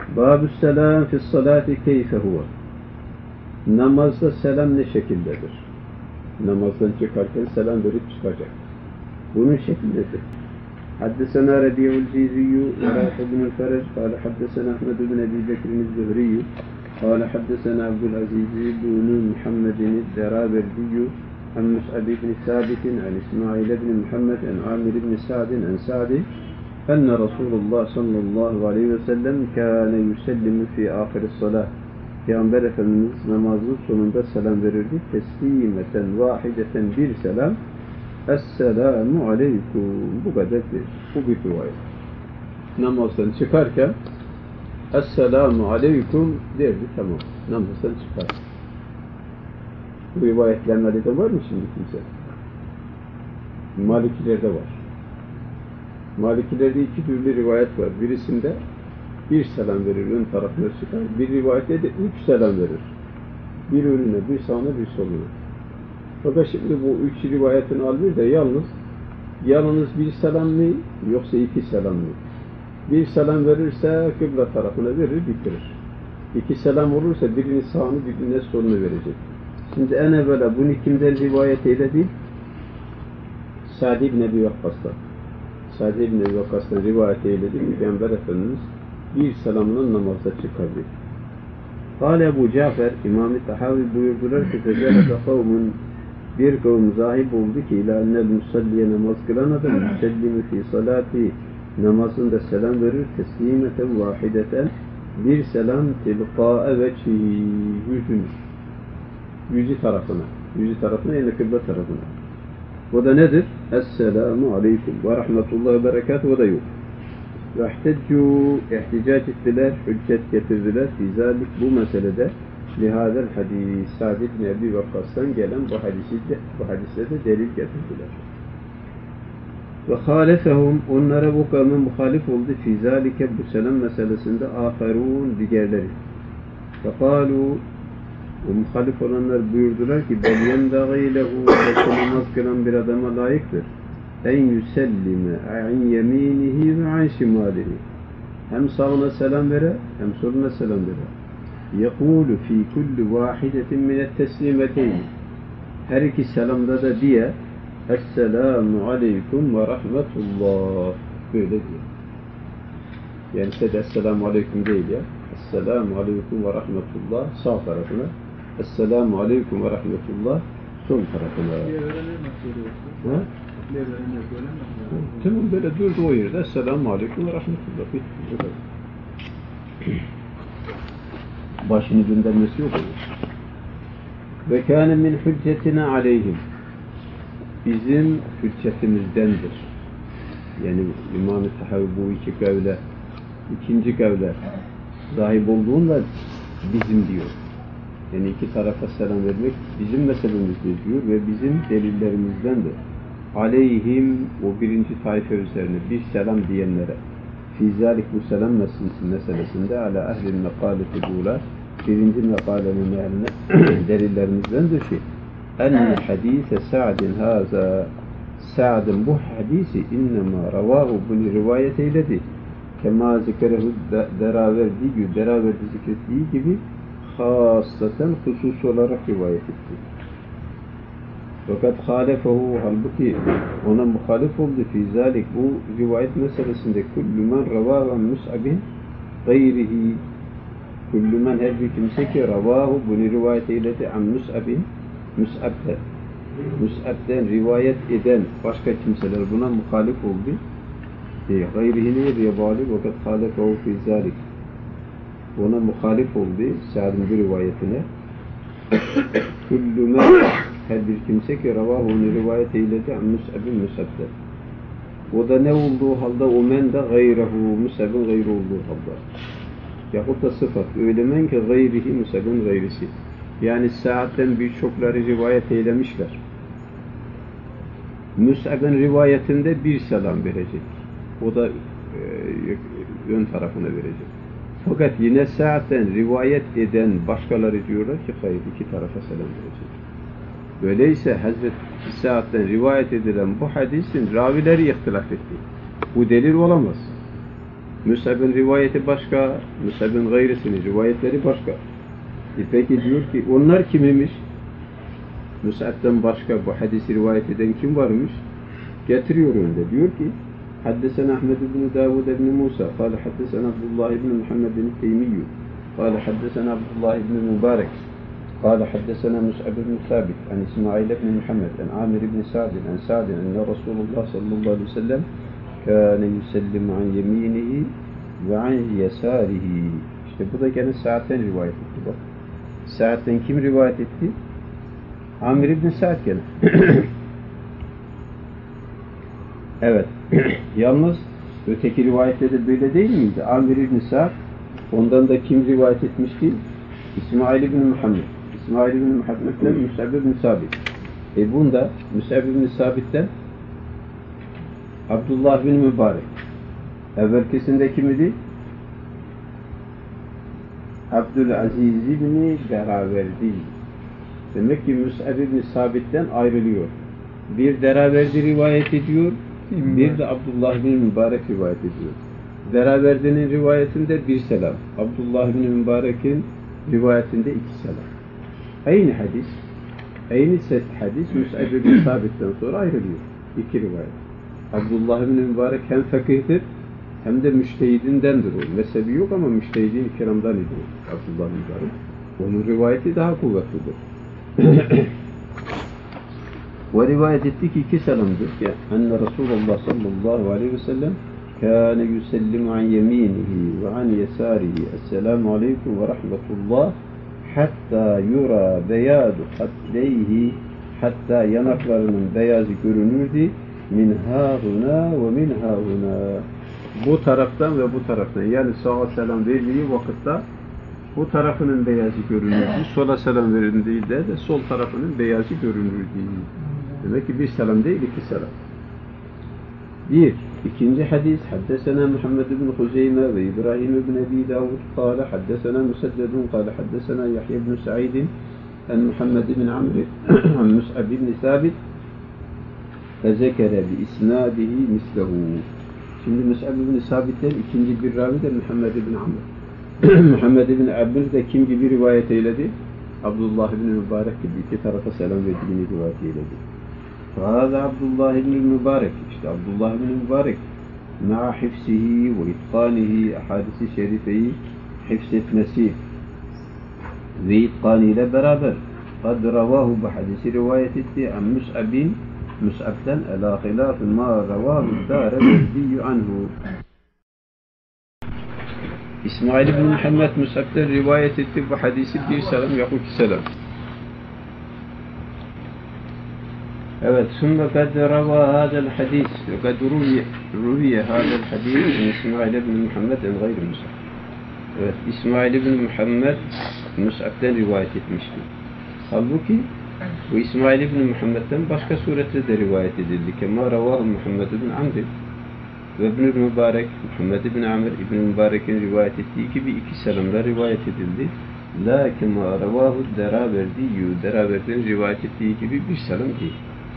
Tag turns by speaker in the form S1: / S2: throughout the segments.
S1: Babüsselam fissalati keyfe huve. Namazda selam ne şekildedir? Namazdan çıkarken selam verip çıkacak. Bunun şekli nedir? Haddesena Rabi'ul Ciziyyü ve Rafi bin Fereç kâle haddesena Ahmed bin Ebi Bekir'in Zühriyyü kâle haddesena Abdülaziz bin Muhammedin Deraberdiyyü an Mus'ab bin Sabit'in an İsmail bin Muhammed an Amir bin Sa'din an Sa'di enne Resulullah sallallahu aleyhi ve sellem kâne yüsellimu fi âhiris-salâh. Peygamber Efendimiz namazın sonunda selam verirdi. Teslimeten vahideten bir selam. Esselamu aleyküm. Bu kadar bir. Bu bir rivayet. Namazdan çıkarken Esselamu aleyküm derdi, tamam. Namazdan çıkar. Bu rivayetlerinde de var mı şimdi kimse? Malikilerde var. Malikilerde iki türlü rivayet var. Birisinde bir selam verir, ön tarafına çıkar. Bir rivayette de üç selam verir. Bir önüne, bir sağına, bir soluna. Fakat şimdi bu üç rivayetin alır da yalnız bir selam mı, yoksa iki selam mı? Bir selam verirse kıbla tarafına verir, bitirir. İki selam olursa birini sağını, birine solunu verecek. Şimdi en evvela bunu kimden rivayet eyledi? Sa'd ibn Ebi Vakkas'tan. Sa'd ibn Ebi Vakkas'tan rivayet eyledi. Peygamber Efendimiz bir selamla namazda çıkardı. Kâle Ebu Cafer, İmam-ı Tahavi buyurdular ki tezahede kavmun, bir kavm zahip oldu ki ilâ ennel musalliye namaz kılan adam müsellimi fî salâti namazında selam verir teslimeten vahideten bir selam tilqâe veçhî yüzü tarafına yani kıble tarafına. O da nedir? Esselamu aleyküm ve rahmetullahi ve berekatuhu. O da yok. Ve ihticac ettiler, hüccet getirdiler fizalik bu meselede lihâzel hadis Sa'd ibn Ebi Vakkas'tan gelen bu hadise de delil getirdiler. Ve halefehum onlara bu kavmin muhalif oldu fizalike bu selam meselesinde âferûn diğerleri. Ve kâlû o muhalif olanlar buyurdular ki bel yendâgî lehu namaz kılan bir adama layıktır. En yüsellime an yeminihi ve an şimalihi. Hem sağına selam vere, hem soluna selam vere. Yekûlu fî kulli vâhidetin minet teslimeteyn. Her iki selamda da diye Esselamu aleyküm ve rahmetullah. Böyle diyor. Yani size de Esselamu aleyküm değil ya. Esselamu aleyküm ve rahmetullah sağ tarafına. Esselamu aleyküm ve rahmetullah sol tarafına. Ha? Tamam böyle durdu o yerde. Esselamu aleyküm ve rahmetullah. Bitti. Başını göndermesi yok. Ve kâne min hüccetina aleyhim. Bizim hüccetimizdendir. Yani İmam-ı Tahavi bu iki kavle, ikinci kavle sahip olduğunda bizim diyor. Yani iki tarafa selam vermek bizim meselemizdir diyor ve bizim delillerimizdendir. Aleyhim o birinci taife üzerine bir selam diyenlere fizalik bu selam meselesinde ala ehlil mekaleti buğla birinci mekalenin ehline delillerimizdendir ki enne hadise Sa'din haza Sa'din bu hadisi innema ravahu bunu rivayet eyledi kema zikerehu Deraverdi zikrettiği gibi hasaten husus olarak rivayet etti. Fakat halefehu halbuki ona muhalif oldu fizalik bu rivayet meselesinde kullümen ravahan Mus'ab'in gayrihi kullümen her bir kimse ki ravahu bunu rivayet eyledi an Mus'ab'in Mus'ab'den rivayet eden başka kimseler buna muhalif oldu. Gayrihi diye bağlı fakat halefehu fizalik ona muhalif oldu Sa'd'ın bir rivayetine kullümen her bir kimse ki ravahu onu rivayet eyledi Mus'ab'den. O da ne olduğu halde o men de gayrehu Mus'ab'ın gayrı olduğu halde. Yahut da sıfat öyle men ki gayrihi Mus'ab'ın gayrisi. Yani Sa'd'den birçokları rivayet eylemişler. Mus'ab'ın rivayetinde bir selam verecek. O da ön tarafına verecek. Fakat yine Sa'd'den rivayet eden başkaları diyorlar ki hayır iki tarafa selam verecek. Öyleyse Hazreti Sa'd'den rivayet edilen bu hadisin ravileri ihtilaf etti. Bu delil olamaz. Mus'ab'ın rivayeti başka, Mus'ab'ın gayrisinin rivayetleri başka. Peki diyor ki onlar kimmiş? Mus'ab'dan başka bu hadisi rivayet eden kim varmış? Getiriyor önde. Diyor ki Haddesena Ahmed ibn Davud ibn Musa قال حدثنا عبد الله بن محمد التيمي قال حدثنا عبد الله بن المبارك قال حدثنا مصعب بن ثابت عن إسماعيل بن محمد عن عامر بن سعد عن سعد أن رسول الله صلى الله عليه وسلم كان يسلم عن يمينه وعن يساره. İşte bu da gene Sa'd'den rivayet etti bak. Sa'd'den kim rivayet etti? Amir ibn Sa'd gene. Evet. Yalnız öteki rivayette de böyle değil miydi? Amir ibn Sa'd, ondan da kim rivayet etmişti? İsmail ibn Muhammed. İsmail ibn Muhammed'den Mus'ab ibn Sabit. Bunda Mus'ab ibn Sabit'ten Abdullah bin Mübarek. Evvelkisinde kim idi? Abdülaziz ibn Deraverdi. Demek ki Mus'ab ibn Sabit'ten ayrılıyor. Bir Deraverdi rivayet ediyor, bir de Abdullah bin Mübarek rivayet ediyor. Deraverdi'nin rivayetinde bir selam, Abdullah bin Mübarek'in rivayetinde iki selam. Aynı hadis, aynı set hadis Mus'ab ibn Sabit'ten sonra ayrılıyor. İki rivayet. Abdullah bin Mübarek hem fakihtir hem de müştehidindendir o. Mezhebi yok ama müştehidin kiramdan ediyor Abdullah bin Mübarek. Onun rivayeti daha kuvvetlidir. Ve rivayet etti ki iki selamdır ki enne Resulullah sallallahu aleyhi ve sellem kâne yusellimu an yeminihi ve an yesârihi esselamu aleyküm ve rahmetullah hatta yura beyadu hatleyhi hatta yanaklarının beyazı görünürdü min hâhuna ve min hâhuna bu taraftan ve bu taraftan yani sağa selam verdiği vakitte bu tarafının beyazı görünürdü, sola selam verildiğinde de sol tarafının beyazı görünürdü. Demek ki bir selam değil, iki selam. İkinci hadis, Haddesena Muhammed ibn Huzeyme ve İbrahim ibn Ebi Davud kâle, Haddesena Museddedun kâle, Haddesena Yahya ibn Sa'idin en Muhammed ibn Amr en Mus'ab ibn Sabit fezekere bi isnadihi mislehu. Şimdi Mus'ab ibn Sabit'ten ikinci bir ravi de Muhammed ibn Amr. Muhammed ibn Amr de kim gibi rivayet eyledi? Abdullah ibn Mübarek gibi iki tarafa selam verdiğini rivayet eyledi. Fâzâ Abdullah ibn Mübarek. İşte Abdullah ibn Mübarek ma'a hifsihi ve itqanihi ahadisi şerifeyi hifzetmesi ve itqaniyle beraber kad ravahu bu hadisi rivayet etti an Mus'ab'den ala hilâfı ma ravahu dâreverdiyyü anhu. İsmail ibn Muhammed Mus'ab'den rivayet etti bu hadisi bir selam yahut iki selam. Evet, ثم قد روى هذا الحديث وقد روي هذا الحديث من İsmail ibn Muhammed en gayri Mus'ab. Evet, İsmail ibn Muhammed Mus'ab'den rivayet etmişti. Halbuki bu İsmail ibn Muhammed'den başka surette de rivayet edildi. Kema ravahu Muhammed ibn Amr ve ibn Mübarek, Muhammed ibn Amr ibn Mübarek'in rivayet ettiği gibi iki selamda rivayet edildi. Lakin ma ravahu Deraverdi'nin rivayet ettiği gibi bir selam değil.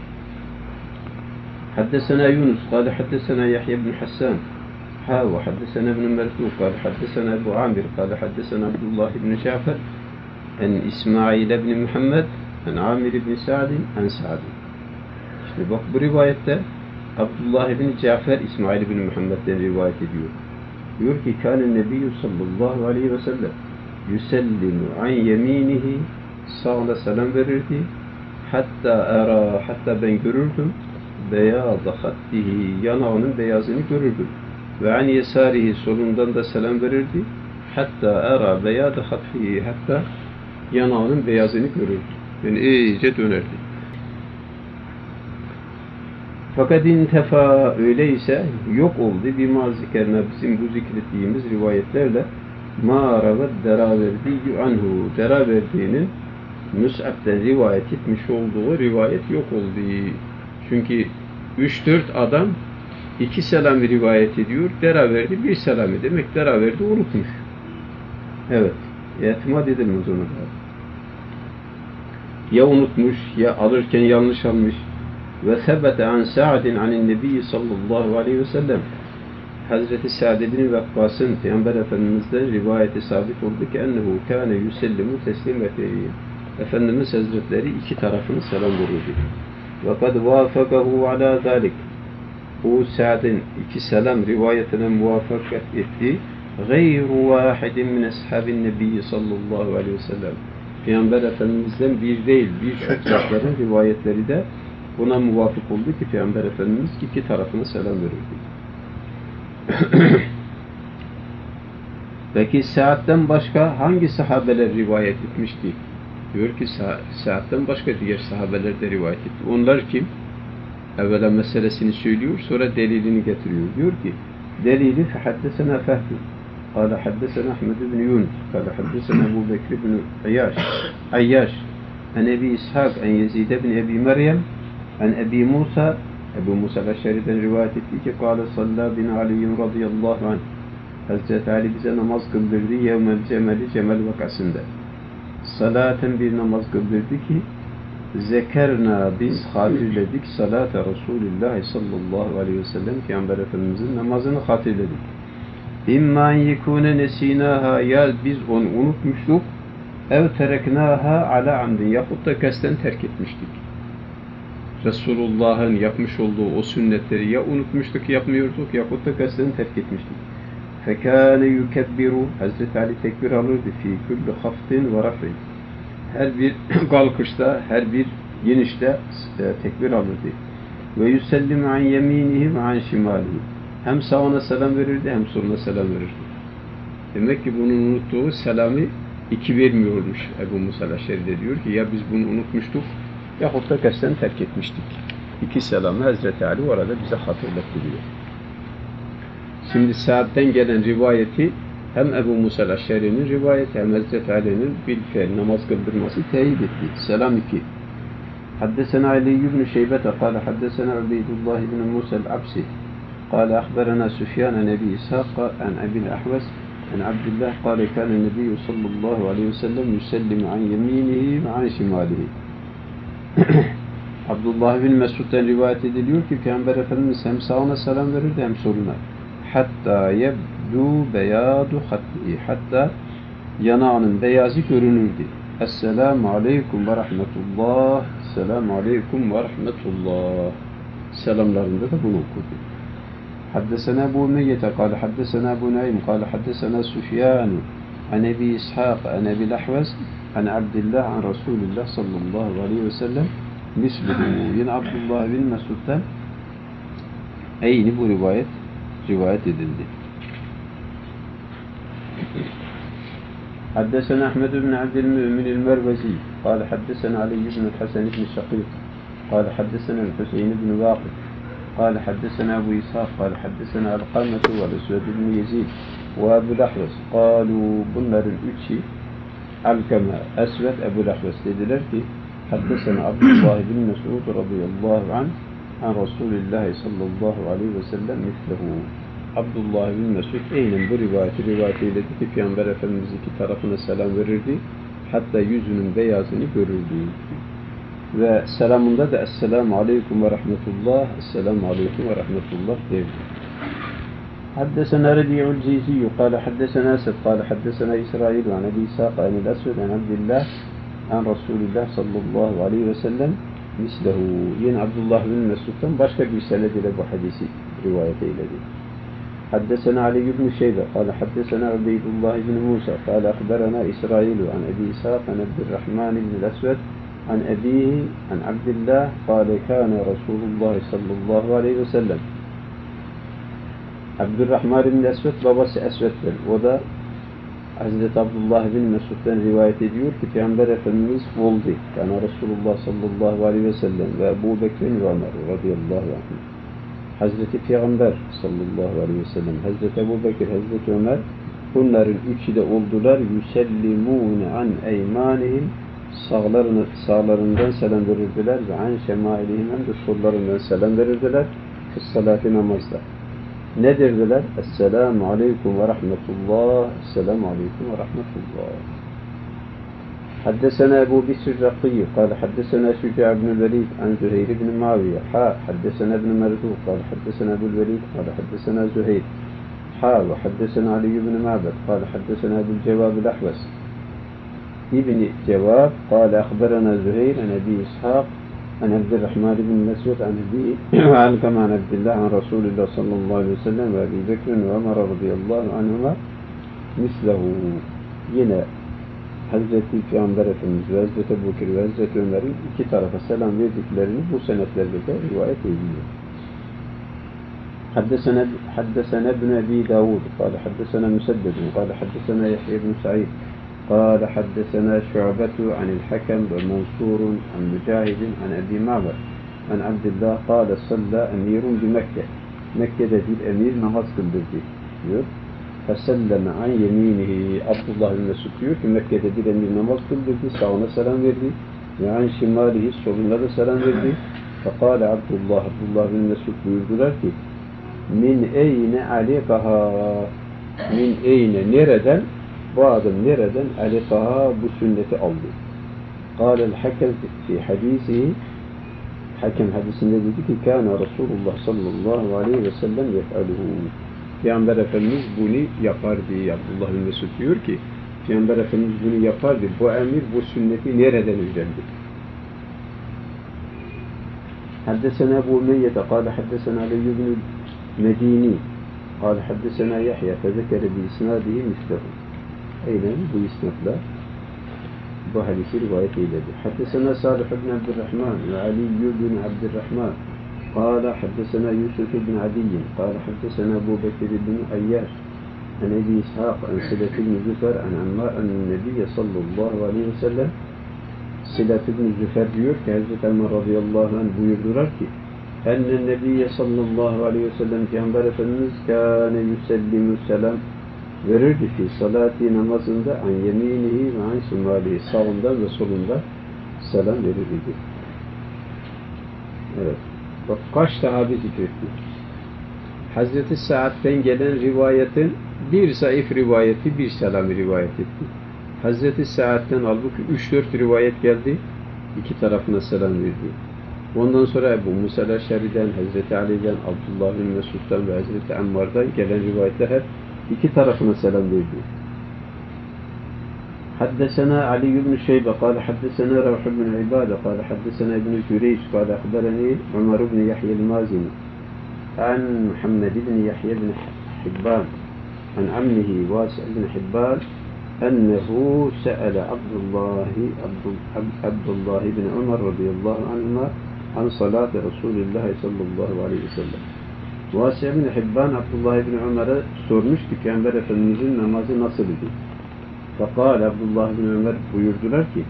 S1: حدثنا يونس قال حدثنا يحيى بن حسان وحدثنا ابن مرزوق قال حدثنا أبو عامر قال حدثنا عبد الله بن جعفر عن إسماعيل بن محمد عن عامر بن سعد عن سعد. İşte bak bu rivayette Abdullah bin Cafer İsmail bin Muhammed'den rivayet ediyor. Diyor ki kâne nebiyyü sallallahu aleyhi ve sellem yüsellimu an yeminihi sağla selam verirdi hatta ben görürdüm beyazı hattihi yanağının beyazını görürdüm. Ve an yesarihi solundan da selam verirdi. Hatta beyazı hattihi hatta yanağının beyazını görürdü. Yani iyice dönerdi. Fakat intefa öyleyse yok oldu bir mazikerine bizim bu zikrettiğimiz rivayetlerle ma'ravet deraverdiyyü anhu deraverdiğinin Mus'ab'den rivayet etmiş olduğu rivayet yok oldu. Çünkü 3-4 adam iki selamı rivayet ediyor. Deraverdi bir selamı. Demek Deraverdi unutmuş. Evet. İtimat edilmez ona da. Ya unutmuş ya alırken yanlış almış. Ve sebete an Sa'din anin Nebi sallallahu aleyhi ve sellem Hazreti Sa'd bin Vakkas'ın Peygamber Efendimiz'den rivayeti sabit oldu ki ennehu kâne yusellimu teslimeteyni. Efendimiz Hazretleri iki tarafını selam verirdi. Ve kad vâfakahu alâ zâlik. Bu Sa'd'in iki selam rivayetine muvaffakat etti. Gayru vâhidin min ashabin nebiyyi sallallahu aleyhi ve sellem. Peygamber Efendimiz'den bir değil, birçok zatların rivayetleri de buna muvafık oldu ki Peygamber Efendimiz iki tarafına selam verirdi. Peki Sa'd'den başka hangi sahabeler rivayet etmişti? Diyor ki Sa'd'den başka diğer sahabeler de rivayet etti. Onlar kim? Evvela meselesini söylüyor, sonra delilini getiriyor. Diyor ki, delili فَحَدَّسَنَا فَهْدُ قال حدثنا أحمد بن يونس قال حدثنا أبو بكر بن عياش عن أبي إسحاق عن يزيد بن أبي مريم عن أبي موسى Ebu Musa Eşşeri'den rivayet etti ki قال صلى بن علي رضي الله عنه Hazreti Ali bize namaz kıldırdı yevmel cemeli cemel vakasında. Salaten bir namaz kıldırdı ki zekerna biz hatırladık salate Resulullah sallallahu aleyhi ve sellem Peygamber Efendimizin namazını hatırladık. İmma yekune nesinaha ya biz onu unutmuştuk ev tereknaha ala amdin yahut da kasten terk etmiştik. Resulullah'ın yapmış olduğu o sünnetleri ya unutmuştuk yapmıyorduk yahut da kasten terk etmiştik. Fekâne yukebbiru Hazreti Ali tekbir alırdı fî kulli haftin ve raf'in. Her bir kalkışta, her bir inişte tekbir alırdı. Ve yüsellimu an yeminihi ve an şimalihi. Hem sağına selam verirdi hem soluna selam verirdi. Demek ki bunun unuttuğu selamı iki vermiyormuş Ebu Musa Eşşeri diyor ki ya biz bunu unutmuştuk yahut da kasten terk etmiştik. İki selamı Hazreti Ali orada bize hatırlattırıyor. Şimdi Sa'd'den gelen rivayeti hem Ebu Musa Eşşeri'nin rivayeti hem Hazreti Ali'nin bilfiil namaz kıldırması teyit etti. Selam 2. Haddesena Ali ibn Şeybete قال حدثنا عبيد الله بن موسى العبسي قال أخبرنا سفيان عن أبي إسحاق عن أبي الأحوص عن عبد الله قال كان النبي صلى الله عليه وسلم يسلم عن يمينه وعن شماله. Abdullah bin Mesud'dan rivayet ediliyor ki Peygamber Efendimiz hem sağına selam verirdi hem soluna. Hatta yebdu beyadu hattihi. Hatta yanağının beyazı görünürdü. Esselamu aleyküm ve rahmetullah. Esselamu aleyküm ve rahmetullah. Selamlarında da bunu okurdu. Haddesena Ebu Umeyyete kâle haddesena Ebu Naim kâle haddesena Süfyânu an Ebi İshâk an Ebil Ahvaz an Abdillah an Resulullah sallallahu aleyhi ve sellem misluhu. Yine Abdullah bin Mesud'dan aynı bu rivayet edildi. Haddesena Ahmed bin Abdülmümin el-Mervezi قال حدثنا علي بن الحسن بن شقيق قال حدثنا الحسين بن واقد قال حدثنا أبو إسحاق قال حدثنا القامة والأسود بن يزيد وأبو الأحوص قالوا bunların üçü Alkama, Esved, Ebu Ahvas dediler ki حدثنا عبد الله بن مسعود رضي الله عنه عن رسول الله صلى الله عليه وسلم مثله. Abdullah bin Mesud aynen bu rivayet eyledi ki Peygamber Efendimiz iki tarafına selam verirdi. Hatta yüzünün beyazını görürdü. Ve selamında da Esselamu Aleyküm ve Rahmetullah, Esselamu Aleyküm ve Rahmetullah derdi. Haddesena Rabi'ul Ciziyyü, kâle haddesena Esed, kâle haddesena İsrail, ve an Ebi İshâk, an el-Esved, an Abdillah, an Resulullah sallallahu aleyhi ve sellem, mislehu. Yine Abdullah bin Mesud'dan başka bir sened ile bu hadisi rivayet eyledi. حدثنا علي بن شيبة قال حدثنا عبيد الله بن موسى قال أخبرنا إسرائيل عن أبي إسحاق عن عبد الرحمن بن الأسود عن أبيه عن عبد الله قال كان رسول الله صلى الله عليه وسلم. Abdurrahman bin Esved babası Esved'dir. O da Hazreti Abdullah bin Mesud'dan rivayet ediyor ki Peygamber Efendimiz oldu. Yani Resulullah sallallahu aleyhi ve sellem ve Ebu Bekir ve Ömer radıyallahu anh. Hazreti Peygamber sallallahu aleyhi ve sellem, Hazreti Ebu Bekir, Hazreti Ömer bunların üçü de oldular. Yüsellimûne an eymanihim sağlarından selam verirdiler ve an şemailihim hem de sollarından selam verirdiler. Fıssalâti namazda. Ne derdiler? Esselamu aleyküm ve rahmetullah. Esselamu aleyküm ve rahmetullah. حدثنا أبو بكر الرقي قال حدثنا شجاع بن الوليد عن زهير بن معاوية حدثنا ابن مرزوق قال حدثنا أبو الوليد قال حدثنا زهير وحدثنا علي بن معبد قال حدثنا أبو الجواب الأحوص ابن جواب قال أخبرنا زهير عن أبي إسحاق عن عبد الرحمن بن مسعود عن أبي عن كما عن عبد الله عن رسول الله صلى الله عليه وسلم وأبي بكر وعمر رضي الله عنهما mislehu yine Hazreti Peygamber Efendimiz ve Hazreti Ebubekir ve Hazreti Ömer'in iki tarafa selam verdiklerini bu senetlerle de rivayet ediliyor. حدثنا ابن أبي داود قال حدثنا مسدد قال حدثنا يحيى بن سعيد قال حدثنا شعبة عن الحكم ومنصور عن مجاهد عن أبي معبد عن عبد الله قال صلى أمير بمكة Mekke'de bir emir namaz kıldırdı diyor. Feselleme an yeminihi. Abdullah bin Mesud diyor ki Mekke'de bir emir namaz kıldırdı, sağına selam verdi. Ve an şimalihi, soluna da selam verdi. Fekale Abdullah bin Mesud buyurdular ki min eyne alikaha, min eyne, nereden, bu adam nereden alikaha, bu sünneti aldı. Kâlel hakem fi hadisihi, hakem hadisinde dedi ki kâne Resulullah sallallahu aleyhi ve sellem yef'aluhu. Peygamber Efendimiz bunu yapardı. Abdullah bin Mesud diyor ki Peygamber Efendimiz bunu yapardı. Bu emir, bu sünneti nereden öğrendi? Haddesena Ebu Umeyyete kâle haddesena Ali ibn Medini kâle haddesena Yahya fezekere bi isnadihi mislehu. Aynen bu isnadla bu hadisi rivayet eyledi. Haddesena Salih ibn Abdurrahman ve Ali ibn Abdurrahman قال حدثنا يوسف بن عدي قال حدثنا أبو بكر بن عياش عن أبي إسحاق عن سلة بن زفر عن عمار أن النبي صلى الله عليه وسلم Silat ibn Züfer diyor ki Hazreti Ömer radıyallahu anh buyurdular ki enne nebiyye sallallahu aleyhi ve sellem Peygamber Efendimiz kâne yüsellimu selam verirdi fi salati namazında an yeminihi ve an şimalihi, sağında ve solunda selam verirdi. Evet. Bak kaç sahabe zikretti. Hazreti Sa'd'den gelen rivayetin bir zayıf rivayeti, bir selamı rivayet etti. Hazreti Sa'd'den halbuki 3-4 rivayet geldi. İki tarafına selam verdi. Ondan sonra Ebu Musa el-Eş'ari'den, Hazreti Ali'den, Abdullah bin Mesud'dan ve Hazreti Ammar'dan gelen rivayetler hep iki tarafına selam verdi. حدثنا علي بن شيبة قال حدثنا روح بن عبادة قال حدثنا ابن جريج قال أخبرني عمر بن يحيى المازني عن محمد بن يحيى بن حبان عن عمه واسع بن حبان أنه سأل عبد الله بن عمر رضي الله عنهما عن صلاة رسول الله صلى الله عليه وسلم. Vasıa bin Hibban Abdullah bin Ömer'e sormuştu ki Peygamber Efendimizin namazı nasıl idi? Fakal Abdullah bin Ömer buyurdular ki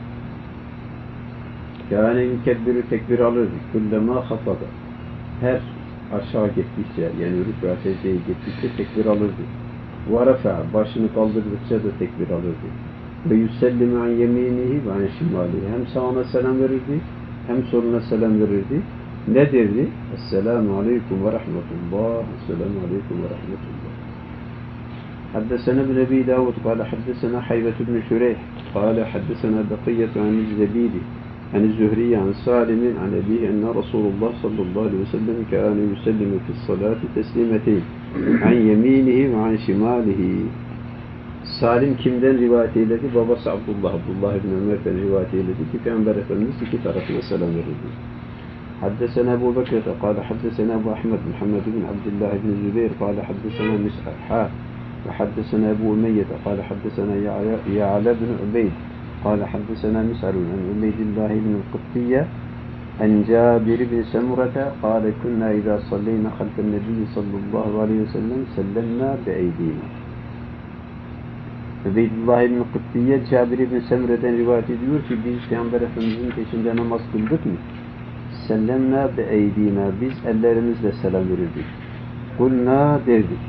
S1: kâne yükebbiru tekbir alırdı. Kullema hafada. Her aşağı gittikçe yani rükû secdeye gittikçe tekbir alırdı. Ve rafa başını kaldırdıkça da tekbir alırdı. Ve yüsellimu an yeminihi ve an şimalihi. Hem sağına selam verirdi hem soluna selam verirdi. Ne derdi? Esselamu aleyküm ve rahmetullah. Esselamu aleyküm ve rahmetullah. حدثنا ابن أبي داود قال حدثنا حيبة بن شريح قال حدثنا بقية عن الزبيدي عن الزهري عن سالم عن أبيه أن رسول الله صلى الله عليه وسلم كان يسلم في الصلاة تسليمتين عن يمينه وعن شماله. Salim kimden rivayet eyledi? Babası Abdullah bin Ömer'den rivayet eyledi ki Peygamber Efendimiz iki tarafına selam verirdi. حدثنا أبو بكر قال حدثنا أبو أحمد محمد بن عبد الله بن الزبير قال حدثنا مسعر وحدثنا أبو أمية قال حدثنا يعلى بن عبيد قال حدثنا مسعر عن عبيد الله بن القطية عن جابر بن سمرة قال كنا إذا صلينا خلف النبي صلى الله عليه وسلم سلمنا بأيدينا. Ubeydullah ibn Kutbiye Cabir ibn Semre'den rivayet ediyor ki biz Peygamber Efendimiz'in peşinde namaz kıldık mı? Sellemna be eydina, biz ellerimizle selam verirdik. Kulna derdik.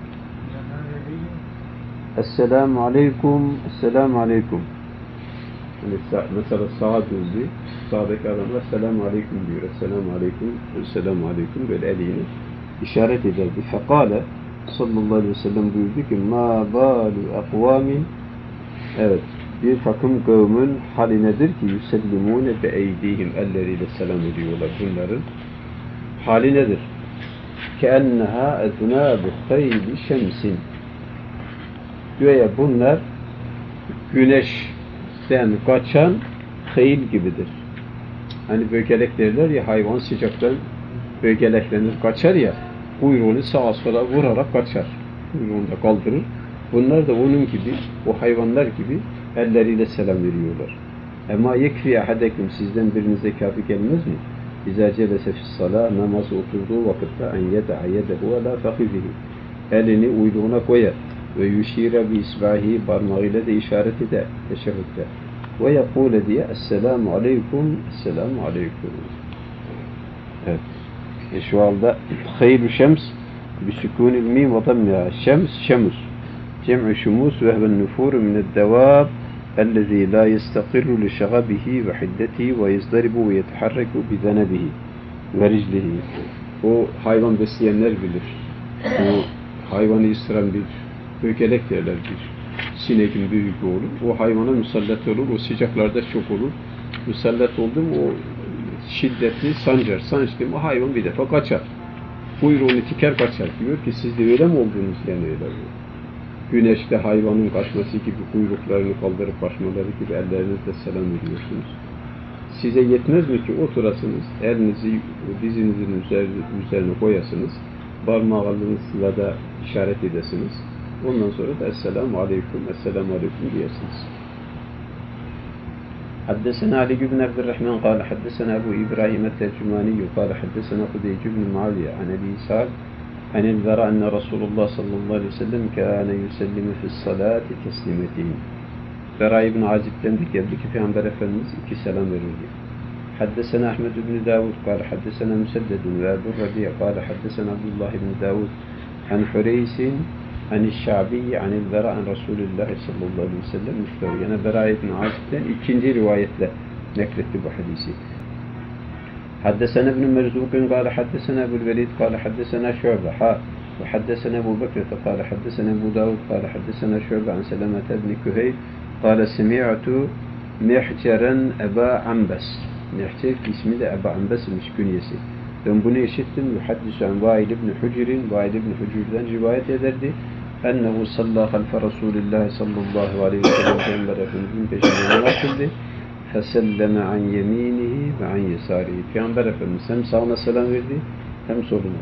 S1: Esselamu aleyküm, esselamu aleyküm. Mesela sağa döndü. Sağdaki adamlar selamu aleyküm diyor. Esselamu aleyküm, esselamu aleyküm böyle eliyle işaret ederdi. Fekale sallallahu aleyhi ve sellem buyurdu ki ma balu akvamin, evet, bir takım kavmin hali nedir ki yüsellimune be eydihim, elleriyle selam ediyorlar. Bunların hali nedir? كَأَنَّهَا اَذْنَابُ خَيْلِ شَمْسٍ. Göğe bunlar güneşten kaçan hayil gibidir. Hani bögelek derler ya, hayvan sıcaktan bögeleklenir, kaçar ya, kuyruğunu sağa sola vurarak kaçar. Kuyruğunu da kaldırır. Bunlar da onun gibi, o hayvanlar gibi elleriyle selam veriyorlar. Ama yekfi ahadekum, sizden birinize kafi gelmez mi? İzâ celese fissalâ, namazı oturduğu vakitte en yed'a yedehu alâ fahizihi, elini uyluğuna koyar ve yuşîre bi isbahi, parmağıyla da işaret eder teşehhütte. Ve yekûle diye esselamu aleyküm, esselamu aleyküm. Evet. Şu anda hayru şems bisükûnil mîm ve dammiha, şems, şemus. Cem'ü şumus ve heven nufûru mineddevâb ellezî lâ yestakirru li şagabihi ve hiddetihi ve yezdaribu ve yeteharreku bizenebihi ve riclihi. O hayvan besleyenler bilir. O hayvanı ısıran bir bökelek derler, bir sinekin büyüğü olur. O hayvana musallat olur. O sıcaklarda çok olur. Musallat oldu mu o şiddetli sancar. Sançtı mı hayvan bir defa kaçar. Kuyruğunu tiker kaçar. Diyor ki siz de öyle mi oldunuz? Yani öyle diyor. Güneşte hayvanın kaçması gibi, kuyruklarını kaldırıp kaçmaları gibi ellerinizle selam veriyorsunuz. Size yetmez mi ki oturasınız, elinizi dizinizin üzerine koyasınız, parmağınızla da işaret edesiniz. Ondan sonra da Esselamu Aleyküm, Esselamu Aleyküm diyesiniz. حدثنا علي بن عبد الرحمن قال حدثنا أبو إبراهيم الترجماني قال حدثنا خديج بن معاوية عن أبي إسحاق عن البراء أن رسول الله صلى الله عليه وسلم كان يسلم في الصلاة تسليمتين. Bera ibn Azib'den de geldi ki Peygamber Efendimiz iki selam verirdi. حدثنا أحمد بن داود قال حدثنا مسدد وأبو الربيع قال حدثنا عبد الله بن داود عن حريث عن الشعبي عن البراء عن رسول الله صلى الله عليه وسلم مثله. Yani Bera ibn Azib'den ikinci rivayetle nakletti bu hadisi. حدثنا ابن مرزوق قال حدثنا أبو الوليد قال حدثنا شعبة وحدثنا أبو بكر قال حدثنا أبو داود قال حدثنا شعبة عن سلمة بن كهيل قال سمعت محجرا أبا عنبس. محجر ismi de Ebu Ambes'miş künyesi. Ben bunu işittim. Yuhaddis an Vail ibn Hucr'in, Vail ibn Hucr'den rivayet ederdi. Ennehu sallâ halfe Resulillah sallallahu aleyhi ve sellem Peygamber Efendimiz'in peşinde namaz kıldı. Feselleme an yeminihi ve an yesarihi. Peygamber Efendimiz hem sağına selam verdi hem soluna.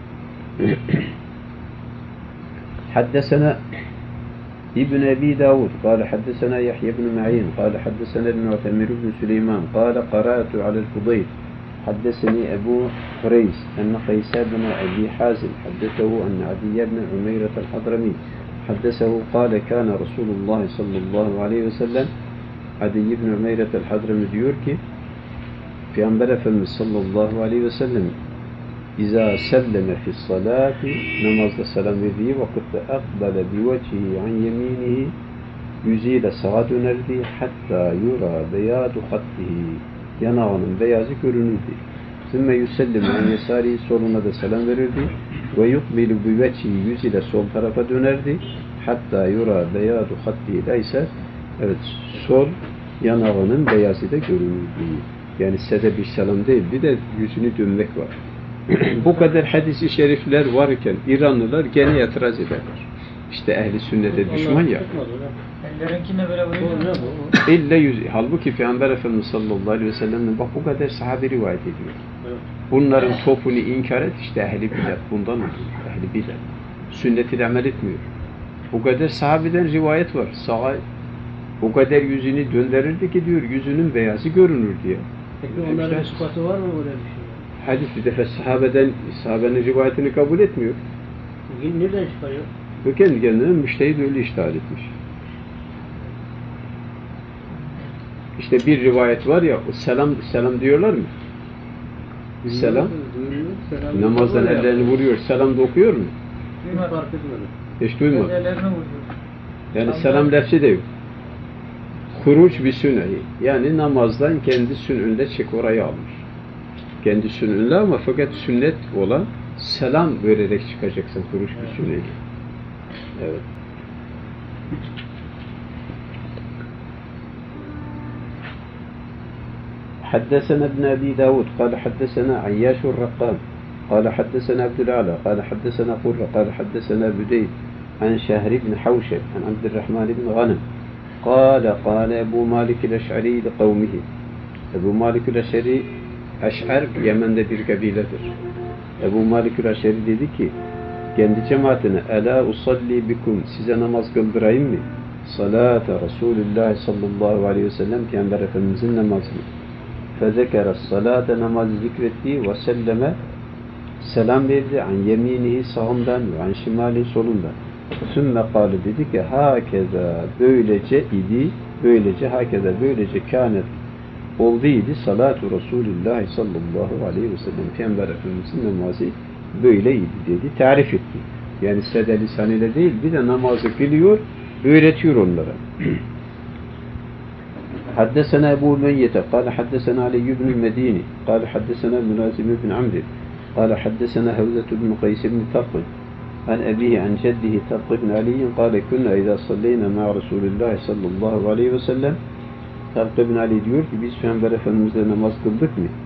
S1: Haddesena İbn Ebi Davud قال حدثنا يحيى بن معين قال حدثنا المعتمر بن سليمان قال قرأت على الفضيل حدثني أبو حريث أن قيس بن أبي حازم حدثه أن عدي بن عميرة الحضرمي حدثه قال كان رسول الله صلى الله عليه وسلم Adi ibn Umeyret el-Hadrami diyor ki Peygamber Efendimiz sallallahu aleyhi ve sellem İzâ selleme fissalâti, namazda selam verdiği vakitte akbale bivecihi an yeminihi, yüzüyle sağa dönerdi hatta yura beyadu hattihi, yanağının beyazı görünürdü. Sümme yüsellime an yesari, soluna da selam verirdi ve yukbilu bivecihi, yüzüyle sol tarafa dönerdi hatta yura beyadu hattihi ise evet, sol yanağının beyazı da görünürdü. Yani sede bir selam değil, bir de yüzünü dönmek var. Bu kadar hadis-i şerifler varken İranlılar gene itiraz ederler. İşte ehli sünnete düşman ya.
S2: Ellerinkine böyle vuruyor.
S1: İlla yüzü. Halbuki Peygamber Efendimiz sallallahu aleyhi ve sellem'den bak bu kadar sahabe rivayet ediyor. Bunların topunu inkar et, işte ehli bidat bundan oluyor. Ehli bidat. Sünneti amel etmiyor. Bu kadar sahabeden rivayet var. Sağa o kadar yüzünü döndürürdü ki diyor, yüzünün beyazı görünür diye.
S3: Peki onların ispatı var mı öyle bir şey?
S1: Hadis bir defa sahabenin rivayetini kabul etmiyor.
S3: Nereden çıkarıyor?
S1: O kendi kendine müştehid öyle iştihad etmiş. İşte bir rivayet var ya, selam diyorlar mı? Selam. Namazdan ellerini vuruyor, selam da okuyor mu?
S3: Fark etmedim.
S1: Hiç duymadım.
S2: Ellerini vuruyor.
S1: Yani selam lafzı da yok. Huruç bir sünneyi. Yani namazdan kendi sününde çek orayı almış. Kendi sününde ama fakat sünnet olan selam vererek çıkacaksın huruç bir sünneyi. Evet. حدثنا ابن أبي داود قال حدثنا عياش الرقام قال حدثنا عبد الأعلى قال حدثنا قرة قال حدثنا بديل عن شهر بن حوشب عن عبد الرحمن بن غنم قال أبو مالك الأشعري لقومه Ebu Malikül Eşeri Eş'er Yemen'de bir kabiledir. Ebu Malikül Eşeri dedi ki kendi cemaatine Ela usalli bikum size namaz kıldırayım mı? Salate Resulullah sallallahu aleyhi ve sellem Peygamber Efendimizin namazını. Fezekere salate namazı zikretti ve selleme selam verdi an yeminihi sağından ve an şimali solundan. Sümme kâle dedi ki hakeza böylece idi böylece kânet olduydu salatu Resulullah sallallahu aleyhi ve sellem Peygamber Efendimizin namazı böyleydi dedi, tarif etti. Yani sede lisanıyla değil, bir de namazı biliyor, öğretiyor onlara. Haddesena Ebu Meyyete, kâle haddesena Ali ibn Medini, kâle haddesena Münazim ibn Amr, kâle haddesena Havzet ibn Qays ibn Tarqın, an ebihi an ceddihi Tarq ibn Ali'in, kâle kunna izâ salleyna ma'a Resulullah sallallahu aleyhi ve sellem. Tarq ibn Ali diyor ki biz Peygamber Efendimiz'le namaz kıldık mı?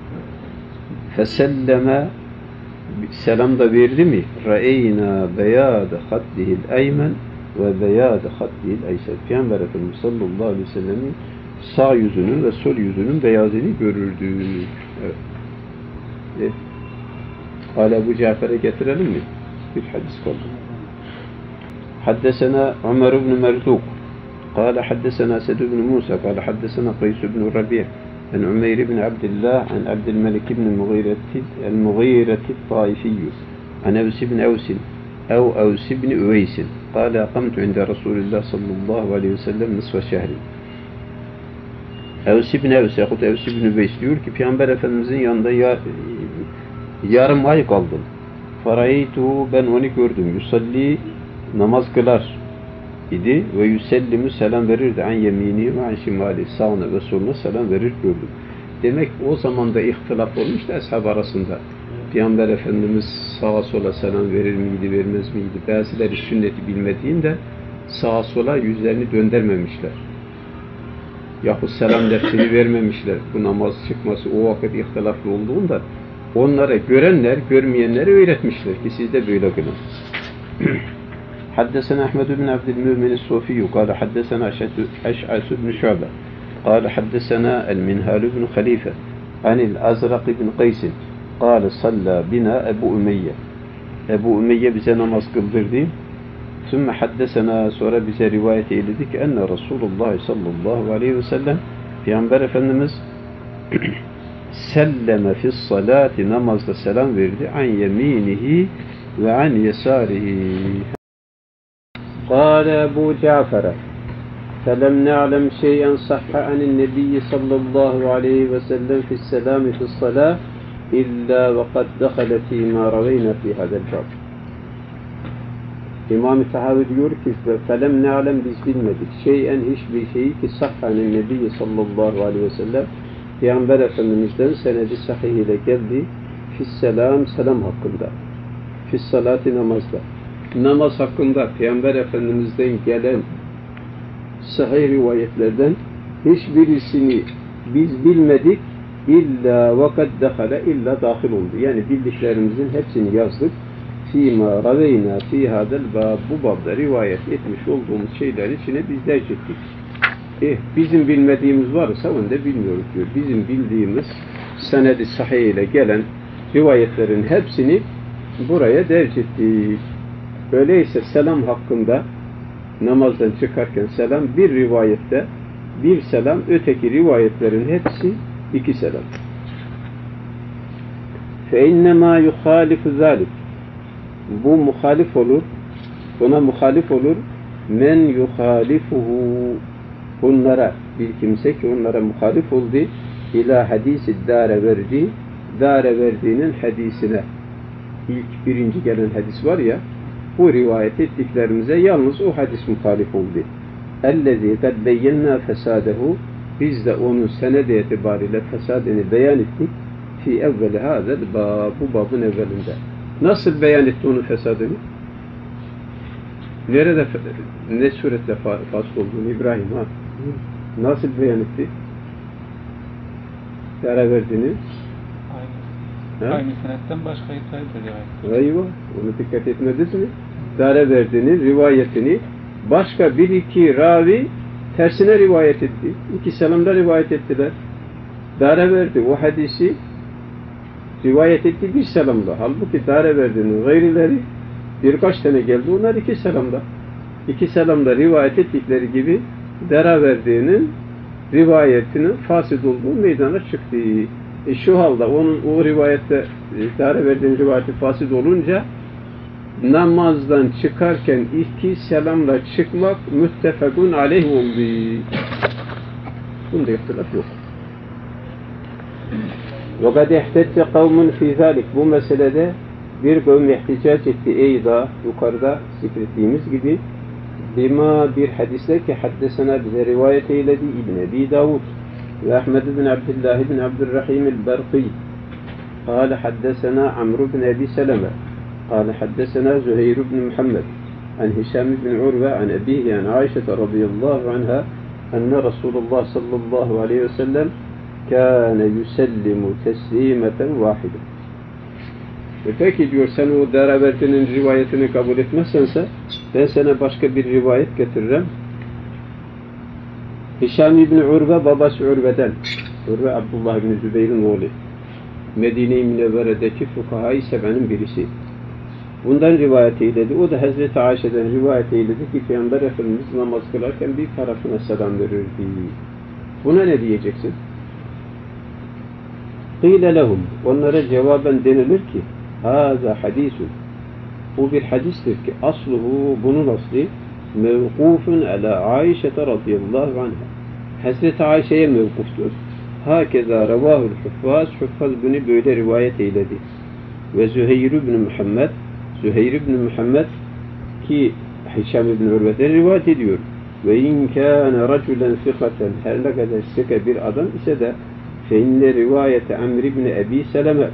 S1: Feselleme selam da verdi mi? Ra'eyna beyâde haddihil eymen ve beyâde haddihil eyser. Peygamber Efendimiz sallallahu aleyhi ve sellem'in sağ yüzünün ve sol yüzünün beyazını görürdük. Evet. Hala bu Cafer'e getirelim mi? Bir hadis kaldı. Haddesena Ömer ibn Merduk قال حدثنا سد بن موسى قال حدثنا قيس بن الربيع عن عمير بن عبد الله عن عبد الملك بن المغيرة الطائفي عن أوس بن أوس بن أويس قال أقمت عند رسول الله صلى الله عليه وسلم نصف شهر. Evs ibn Evs yahut Evs ibn Üveys diyor ki Peygamber Efendimizin yanında yarım ay kaldım. Faraytu ben onu gördüm. Yusalli namaz kılar idi ve yüsellimu selam verirdi an yemini ve an şimali sağına ve soluna selam verir gördüm. Demek o zaman da ihtilaf olmuştu ashab arasında. Peygamber Efendimiz sağa sola selam verir miydi, vermez miydi? Bazıları sünneti bilmediğinde sağa sola yüzlerini döndürmemişler. Yahut selam dersini vermemişler. Bu namaz çıkması o vakit ihtilaflı olduğunda onlara görenler, görmeyenleri öğretmişler ki siz de böyle kılın. حدثنا أحمد بن عبد المؤمن الصوفي قال حدثنا أشعث بن شعبة قال حدثنا المنهال بن خليفة عن الأزرق بن قيس قال صلى بنا أبو أمية bize namaz kıldırdı. ثم حدثنا sonra bize rivayet eyledi ki enne Resulullah sallallahu aleyhi ve sellem Peygamber Efendimiz selleme fis salati namazda selam verdi an yeminihi ve an yesarihi. قال أبو جعفر فلم نعلم شيئا صح عن النبي صلى الله عليه وسلم في السلام في الصلاة إلا وقد دخل فيما روينا في هذا الباب. İmam-ı Tahavi diyor ki فَلَمْ نَعْلَمْ biz bilmedik şeyen hiçbir şeyi ki sahhanin Nebi sallallahu aleyhi ve sellem Peygamber Efendimiz'den senedi sahih ile geldi fisselam selam hakkında fissalati namazda namaz hakkında Peygamber Efendimiz'den gelen sahih rivayetlerden hiçbirisini biz bilmedik illa vakat dehale illa dahil oldu. Yani bildiklerimizin hepsini yazdık. Fîmâ raveyna fî hadel bâb bu babda rivayet etmiş olduğumuz şeyler içine biz derc ettik. Bizim bilmediğimiz varsa onu da bilmiyoruz diyor. Bizim bildiğimiz senedi sahih ile gelen rivayetlerin hepsini buraya derc ettik. Öyleyse selam hakkında namazdan çıkarken selam bir rivayette bir selam, öteki rivayetlerin hepsi iki selam. فَاِنَّمَا يُخَالِفُ ذَٰلِكِ bu muhalif olur, buna muhalif olur. Men yuhalifuhu bunlara bir kimse ki onlara muhalif oldu. İlâ hadisi dâre verdiğinin hadisine ilk birinci gelen hadis var ya bu rivayet ettiklerimize yalnız o hadis muhalif oldu. اَلَّذ۪ي قَدْ بَيَّنَّا فَسَادَهُ biz de onun senedi itibariyle fesadını beyan ettik. Fi evveli hâzel bu babın evvelinde. Nasıl beyan etti onun fesadını? Nerede, ne suretle fasıl olduğunu İbrahim ha? Nasıl beyan etti? Dara verdiğini? Ha?
S2: Aynı senetten başka hikaye de
S1: Eyvah, onu dikkat etmediniz mi? Daraverdi'nin rivayetini başka bir iki ravi tersine rivayet etti. İki selamda rivayet ettiler. Daraverdi o hadisi rivayet etti bir selamda. Halbuki Daraverdi'nin gayrileri birkaç tane geldi. Onlar iki selamda. İki selamda rivayet ettikleri gibi Daraverdi'nin rivayetinin fasid olduğu meydana çıktı. Şu halde onun o rivayette Daraverdi'nin rivayeti fasid olunca namazdan çıkarken iki selamla çıkmak müttefekun aleyh oldu. Bunda ihtilaf yok. وَقَدْ اِحْتَجَّ قَوْمٌ فِي ذَٰلِكَ Bu meselede bir kavim ihticac etti. Eyda yukarıda zikrettiğimiz gibi bima bir hadisle ki haddesena bize rivayet eyledi İbn Ebi Davud ve Ahmed bin Abdullah bin Abdurrahim el-Berqi قال حدثنا عمرو بن أبي سلمة قال حدثنا زهير بن محمد عن هشام بن عروة عن أبيه عن عائشة رضي الله عنها أن رسول الله صلى الله عليه وسلم كان يسلم تسليمة واحدة. Peki diyor sen o Daraverdi'nin rivayetini kabul etmezsense ben sana başka bir rivayet getiririm. Hişam ibn Urve babası Urve'den. Urve Abdullah ibn Zübeyir'in oğlu. Medine-i Münevvere'deki Fukaha-i Sebe'nin birisi. Bundan rivayet eyledi. O da Hazreti Ayşe'den rivayet eyledi ki Peygamber Efendimiz namaz kılarken bir tarafına selam verirdi. Buna ne diyeceksin? Qîle lehum. Onlara cevaben denilir ki hâzâ hadîsun. Bu bir hadistir ki asluhu bunun aslı mevkûfun alâ Ayşe'te radıyallahu anha. Hazreti Ayşe'ye mevkuftur. Hakeza revâhul huffaz. Huffaz bunu böyle rivayet eyledi. Ve Züheyr ibn Muhammed Züheyr ibn Muhammed ki Hişam ibn Urve'den rivayet ediyor. Ve in kâne racülen fikaten her ne kadar sıkı bir adam ise de feinne rivayete Amr ibn Ebi Seleme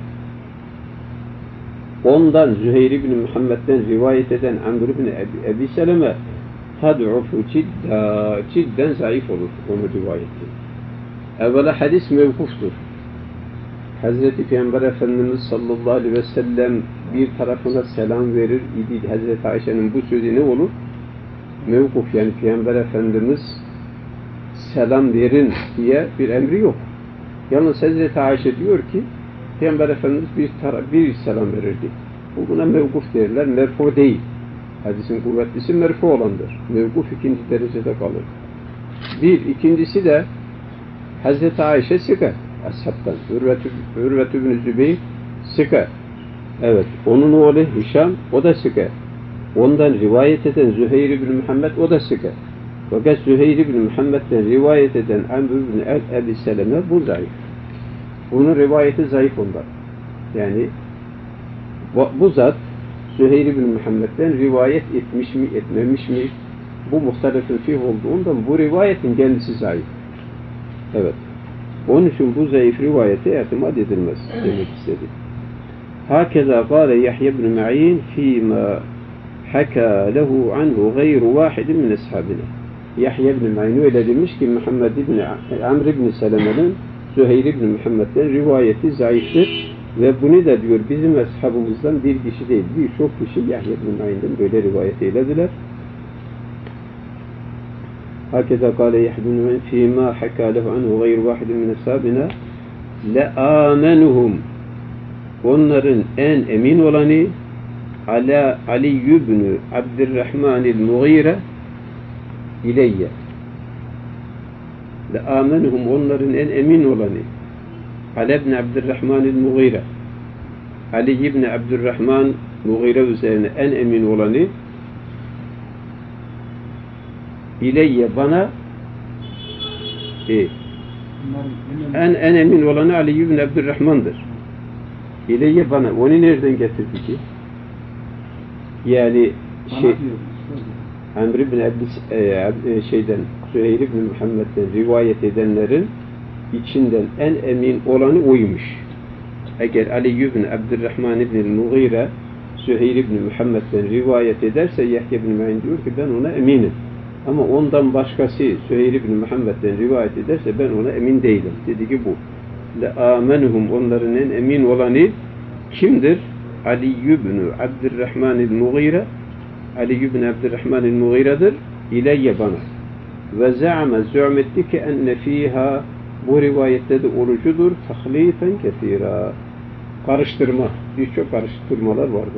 S1: ondan Züheyr ibn Muhammed'den rivayet eden Amr ibn Ebi Seleme tad'ufu cidden zayıf olur onu rivayeti. Evvela hadis mevkuftur. Hazreti Peygamber Efendimiz sallallahu aleyhi ve sellem bir tarafına selam verir idi. Hazreti Ayşe'nin bu sözü ne olur? Mevkuf yani Peygamber Efendimiz selam verin diye bir emri yok. Yalnız Hazreti Ayşe diyor ki Peygamber Efendimiz bir selam verirdi. Buna mevkuf derler, merfu değil. Hadisin kuvvetlisi merfu olandır. Mevkuf ikinci derecede kalır. İkincisi de Hazreti Ayşe sıkı ashabtan. Ürvet ibn Zübeyir sıkı. Evet. Onun oğlu Hişam o da sıkı. Ondan rivayet eden Züheyr ibn Muhammed o da sıkı. Fakat Züheyr ibn Muhammed'den rivayet eden Amr ibn Ebi Seleme bu zayıf. Bunun rivayeti zayıf ondan. Yani bu zat Züheyr ibn Muhammed'den rivayet etmiş mi etmemiş mi bu muhtelefin fih olduğundan bu rivayetin kendisi zayıf. Evet. Onun için bu zayıf rivayete itimat edilmez demek istedi. Hakeza kâle Yahya ibn Ma'in fîmâ hakâ lehu anhu gayru vâhidin min ashabina. Yahya ibn Ma'in öyle demiş ki Muhammed ibn Amr ibn Seleme'nin Züheyr ibn Muhammed'den rivayeti zayıftır ve bunu da diyor bizim ashabımızdan bir kişi değil birçok kişi Yahya ibn Ma'in'den böyle rivayet eylediler. Hakeza kâle Yahya ibn Ma'in fîmâ hakâ lehu anhu gayru vâhidin min ashabina le'âmenuhum onların en emin olanı Ali ibn Abdurrahman el-Mughire ileyye. Le'âmenuhum onların en emin olanı Ali ibn Abdurrahman el-Mughire. Ali ibn Abdurrahman Mughire üzerine en emin olanı ileyye bana en emin olanı Ali ibn Abdurrahman'dır. İleyye bana. Onu nereden getirdi ki? Yani Amr ibn Züheyr ibn Muhammed'den rivayet edenlerin içinden en emin olanı oymuş. Eğer Ali ibn Abdurrahman ibn Mughire Züheyr ibn Muhammed'den rivayet ederse Yahya ibn Ma'in diyor ki ben ona eminim. Ama ondan başkası Züheyr ibn Muhammed'den rivayet ederse ben ona emin değilim. Dedi ki bu. Le amenuhum onların en emin olanı kimdir? Ali ibn Abdurrahman el-Mughire, Ali ibn Abdurrahman el-Mughire'dir. İleyye bana. Ve za'ame zü'metti ki enne fiha, bu rivayette de orucudur. Tahliten kesira. Karıştırma. Birçok karıştırmalar vardır.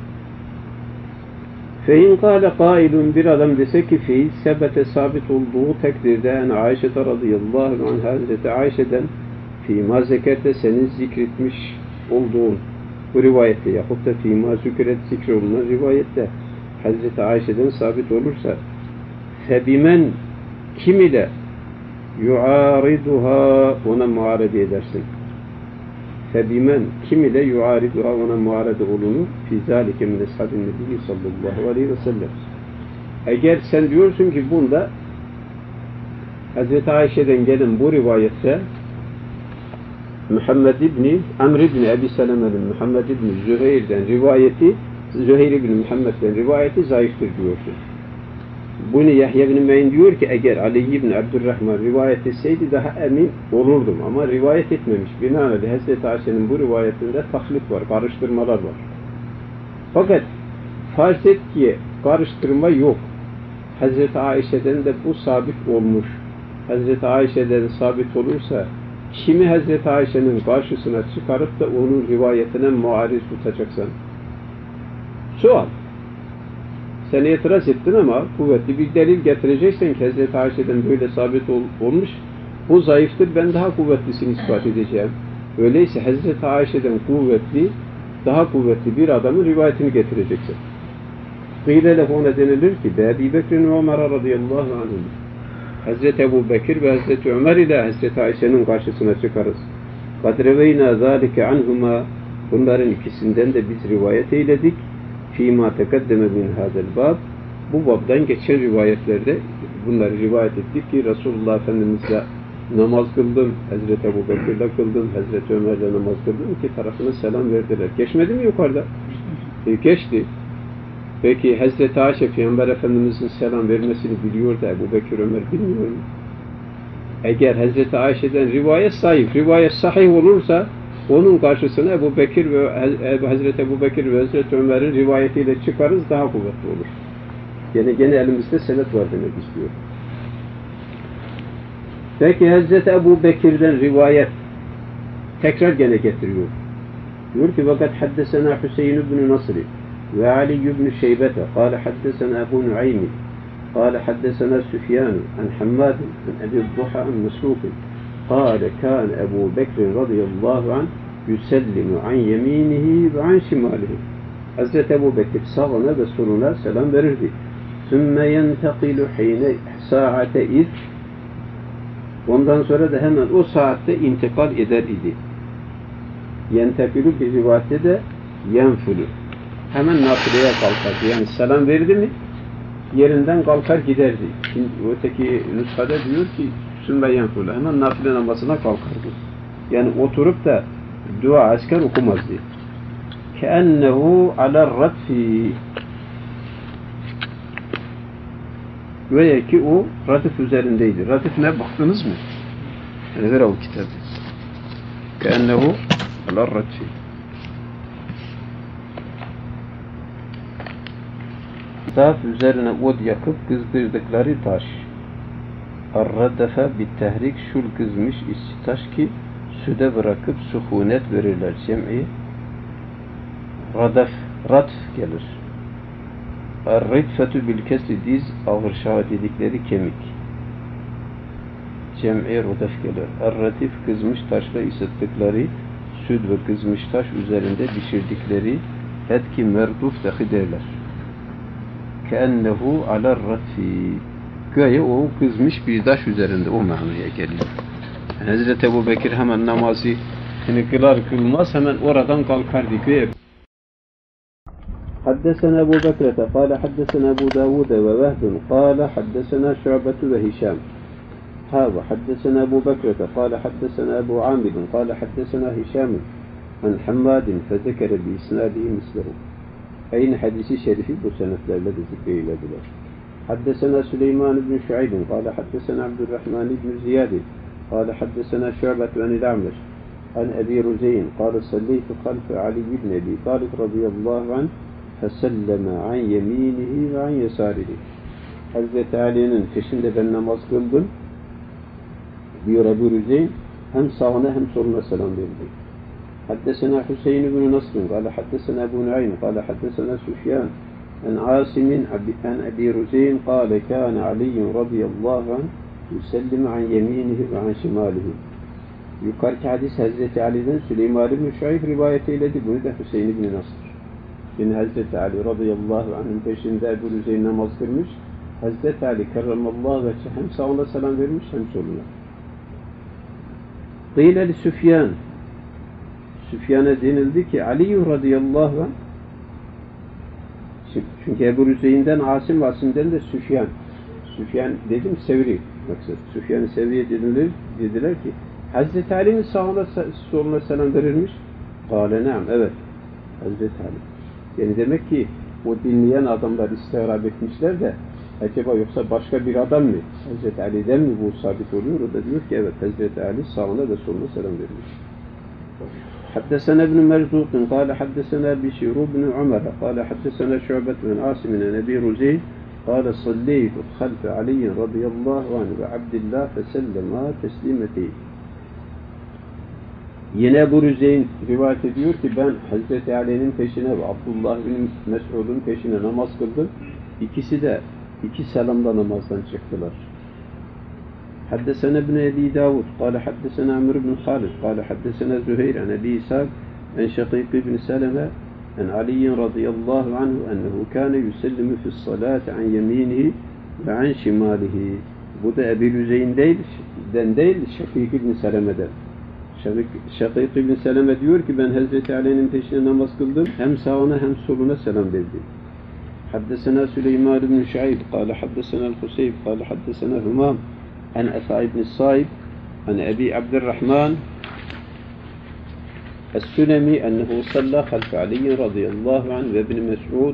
S1: Fein kâle kâilun, bir adam dese ki fi sebete sabit olduğu takdirde en Ayşe radıyallahu anh, Hazreti Ayşe'den fîmâ zekerte, senin zikretmiş olduğun bu rivayette yahut da fîmâ zükret zikrolunan rivayette Hazreti Ayşe'den sabit olursa febimen, kim ile yuariduha, ona muarede edersin. Febimen, kim ile yuariduha, ona muarede olunur. Fî zâlike min eshabin nebiyyi sallallahu aleyhi ve sellem. Eğer sen diyorsun ki bunda Hazreti Ayşe'den gelen bu rivayette Muhammed İbni Amr İbni Ebi Seleme'nin Muhammed İbni Züheyr'den rivayeti, Züheyr İbni Muhammed'den rivayeti zayıftır diyorsun. Bunu Yahya İbni Meyn diyor ki eğer Ali İbni Abdurrahman rivayet etseydi daha emin olurdum ama rivayet etmemiş. Binaenaleyh Hazreti Ayşe'nin bu rivayetinde taklif var, karıştırmalar var. Fakat farz et ki karıştırma yok. Hazreti Ayşe'den de bu sabit olmuş. Hazreti Ayşe'den sabit olursa kimi Hazreti Ayşe'nin karşısına çıkarıp da onun rivayetine muariz tutacaksan? Sual. Sen itiraz ettin ama kuvvetli bir delil getireceksen ki Hazreti Ayşe'den böyle sabit olmuş, bu zayıftır, ben daha kuvvetlisini ispat edeceğim. Öyleyse Hazreti Ayşe'den kuvvetli, daha kuvvetli bir adamın rivayetini getireceksin. Gıyle lefona denilir ki Ebi Bekir'in ve Ömer radıyallahu anhüm, Hazreti Ebu Bekir ve Hazreti Ömer ile Hazreti Ayşe'nin karşısına çıkarız. Kadreveyna zâlike anhuma, bunların ikisinden de biz rivayet eyledik. Fîmâ tekeddeme min hâzel bab, bu babdan geçen rivayetlerde bunları rivayet ettik ki Resulullah Efendimiz'le namaz kıldım, Hazreti Ebu Bekir'le kıldım, Hazreti Ömer'le namaz kıldım, iki tarafına selam verdiler. Geçmedi mi yukarıda? Geçti. Peki Hazreti Ayşe Peygamber Efendimiz'in selam vermesini biliyor da Ebu Bekir Ömer bilmiyor mu? Eğer Hazreti Ayşe'den rivayet zayıf, rivayet sahih olursa onun karşısına Ebu Bekir ve Hazreti Ebu Bekir ve Hazreti Ömer'in rivayetiyle çıkarız, daha kuvvetli olur. Yani gene elimizde senet var demek istiyor. Peki Hazreti Ebu Bekir'den rivayet tekrar gene getiriyor. Diyor ki vakat haddesena Hüseyin ibn Nasri ve Ali ibn Şeybete kâle haddesena Ebu Nuaymi kâle haddesena Süfyan an Hammad an Ebi Duha an Mesrufi kâle kâne Ebu Bekir radıyallahu anh yüsellimu an yeminihi ve an şimalihi. Hazreti Ebu Bekir sağına ve soluna selam verirdi. Sümme yentekilu hine saate iz, ondan sonra da hemen o saatte intikal eder idi. Yentekilu bir rivayette de yenfulu. Hemen nafileye kalkardı. Yani selam verdi mi yerinden kalkar giderdi. Şimdi öteki nüshada diyor ki sümme yenfulu. Hemen nafile namazına kalkardı. Yani oturup da dua asker okumazdı. Keennehu ala radfi, veya ki o radif üzerindeydi. Radif ne baktınız mı? Nedir o kitabı? Keennehu ala radfi. Kitap üzerine od yakıp kızdırdıkları taş. Ar-radefe bit-tehrik, şul kızmış işçi taş ki süde bırakıp suhunet verirler. Cem'i radef, radf gelir. Er-ridfetü bil-kesri, diz, ağır şaha dedikleri kemik. Cem'i rudef gelir. Er-radif, kızmış taşla ısıttıkları süd ve kızmış taş üzerinde pişirdikleri et ki merduf dahi derler. Keennehu alar-radfi, göğe o kızmış bir taş üzerinde, o manaya geliyor. Hazreti Ebu Bekir hemen namazı kılar kılmaz hemen oradan kalkardı. حدثنا أبو بكرة قال حدثنا أبو داود ووهب قال حدثنا شعبة وهشام حدثنا أبو بكرة قال حدثنا أبو عامر قال حدثنا هشام عن حماد فذكر بإسناده مثله. Aynı hadisi şerifi bu senetlerle de zikredilir. حدثنا سليمان بن شعيب قال حدثنا عبد الرحمن بن زياد قال حدثنا شعبة عن الأعمش عن أبي رزين قال صليت خلف علي بن أبي طالب رضي الله عنه فسلم عن يمينه وعن يساره. Hazreti Ali'nin peşinde ben namaz kıldım diyor Ebu Rüzeyn, hem sağına hem soluna selam verdi. Haddesena Hüseyin ibn Nasr قال حدثنا أبو نعيم قال حدثنا سفيان عن عاصم عن أبي رزين قال كان علي رضي الله عنه يسلم عن يمينه وعن شماله. Yukarıki hadis Hazreti Ali'den Süleyman ibn Şuayb rivayet eyledi. Bunu da Hüseyin ibn Nasr. Şimdi Hazreti Ali radıyallahu anh'ın peşinde Ebu Rüzeyn namaz kılmış. Hazreti Ali kerramallahu vecih hem sağına selam vermiş hem soluna. Qîle li Süfyan. Süfyan'a denildi ki Ali radıyallahu anh, çünkü Ebu Rüzeyn'den Asim, Asim'den de Süfyan. Süfyan dedim Sevri maksat. Süfyan-ı Sevri'ye dediler ki Hazreti Ali'nin sağına soluna selam verilmiş. Kâle ne'am, evet. Hazreti Ali. Yani demek ki o dinleyen adamlar istihrab etmişler de acaba yoksa başka bir adam mı? Hazreti Ali'den mi bu sabit oluyor? O da diyor ki evet, Hazreti Ali sağına ve soluna selam vermiş. حدثنا ابن مرزوق قال حدثنا بشير بن عمر قال حدثنا شعبة بن عاصم عن أبي رزين قال صليت خلف علي رضي الله عنه وعبد الله فسلما تسليمتين. Yine bu Rüzeyn rivayet ediyor ki ben Hazreti Ali'nin peşine ve Abdullah bin Mes'ud'un peşine namaz kıldım. İkisi de iki selamda namazdan çıktılar. حدثنا ابن أبي داود قال حدثنا عمرو بن خالد قال حدثنا زهير عن أبي إسحاق عن شقيق بن سلمة عن علي رضي الله عنه أنه كان يسلم في الصلاة عن يمينه وعن شماله. Bu da Ebu Rüzeyn'den değil, Şakik ibn Seleme'den. Şakik ibn Seleme diyor ki ben Hazreti Ali'nin peşine namaz kıldım. Hem sağına hem soluna selam verdi. حدثنا سليمان بن شعيب قال حدثنا الخسيب قال حدثنا همام عن أسعى بن الصائب عن أبي عبد الرحمن السلمي أنه صلى خلف علي رضي الله عنه وابن مسعود.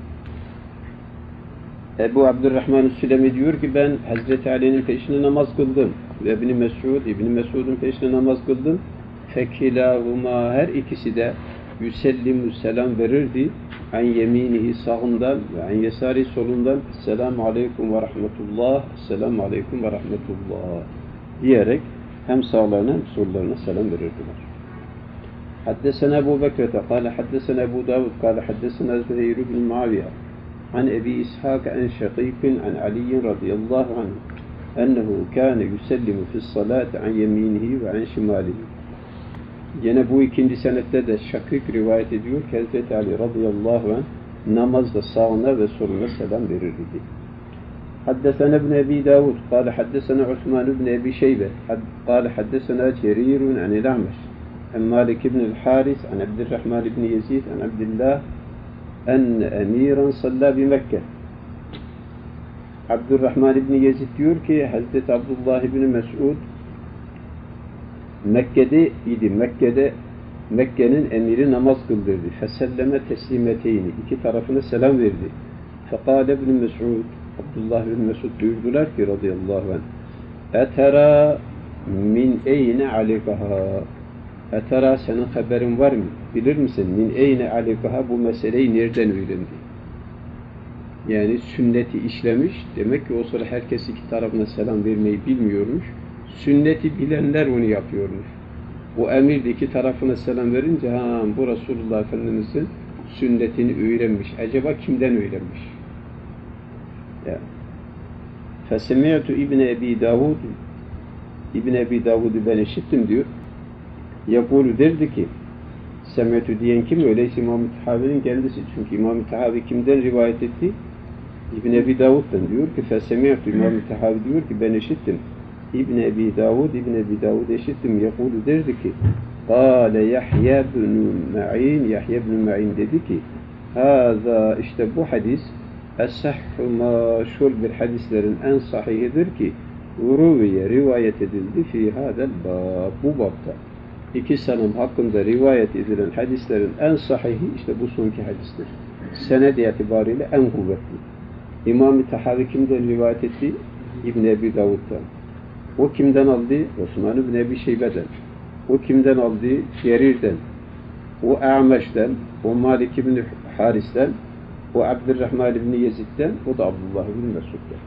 S1: Ebu Abdurrahman Sülemi diyor ki ben Hazreti Ali'nin peşine namaz kıldım ve İbn Mesud'un peşine namaz kıldım. Fekilahuma, her ikisi de yüsellimu selam verirdi. An yeminihi sağından ve an yesari solundan Esselamu aleyküm ve rahmetullah, Esselamu aleyküm ve rahmetullah diyerek hem sağlarına hem sollarına selam verirdiler. Haddesena Ebu Bekrete kâle haddesena Ebu Davud kâle haddesena Züheyr ibn Muaviye an Ebi İshak an Şakîkin an Ali radıyallahu anh ennehu kâne yüsellimu fissalâti an yeminihi ve an şimalihi. Yine bu ikinci senette de Şakîk rivayet ediyor ki Hazreti Ali radıyallahu anh namazda sağına ve soluna selam verirdi. Haddesena ibn Ebi Davud kâle haddesena Osman ibn Ebi Şeybe kâle haddesena Cerirun anil A'meş an Malik ibn el-Haris an Abdurrahman ibn Yezid an Abdullah en emiran salla bi Mekke. Abdurrahman ibn Yezid diyor ki Hazreti Abdullah ibn Mes'ud Mekke'de idi. Mekke'nin emiri namaz kıldırdı. Feselleme teslimeteyni. İki tarafına selam verdi. Fekâle ibn Mes'ud, Abdullah ibn Mes'ud buyurdular ki radıyallahu anh Etera min eyne alikaha. Etera, senin haberin var mı? Bilir misin? Min eyne alikaha, bu meseleyi nereden öğrendi? Yani sünneti işlemiş. Demek ki o sıra herkes iki tarafına selam vermeyi bilmiyormuş. Sünneti bilenler onu yapıyormuş. O emir de iki tarafına selam verince bu Resulullah Efendimiz'in sünnetini öğrenmiş. Acaba kimden öğrenmiş? Ya. Fesemi'tu İbn Ebi Davud, İbn Ebi Davud'u ben işittim diyor. Yakulu derdi ki Semi'tu diyen kim? Öyleyse İmam-ı Tahavi'nin kendisi. Çünkü İmam-ı Tahavi kimden rivayet etti? İbn Ebi Davud'dan diyor ki Fesemi'tu, İmam-ı Tahavi diyor ki ben işittim. İbn Ebi Davud eşittim. Yakulu derdi ki Kâle Yahya ibn Ma'in dedi ki Hâzâ, işte bu hadis es-sahhu maşhur bir hadislerin en sahihidir ki Uruviye rivayet edildi fi hâdel bâb, bu babda. İki selam hakkında rivayet edilen hadislerin en sahihi işte bu sonki hadistir. Sened itibariyle en kuvvetli. İmam-ı Tahavi kimden rivayet etti? İbn Ebi Davud'dan. O kimden aldı? Osman ibn Ebi Şeybe'den. O kimden aldı? Cerir'den. O A'meş'ten, o Malik ibn Haris'ten, o Abdurrahman ibn Yezid'den, o da Abdullah ibn Mesud'dan.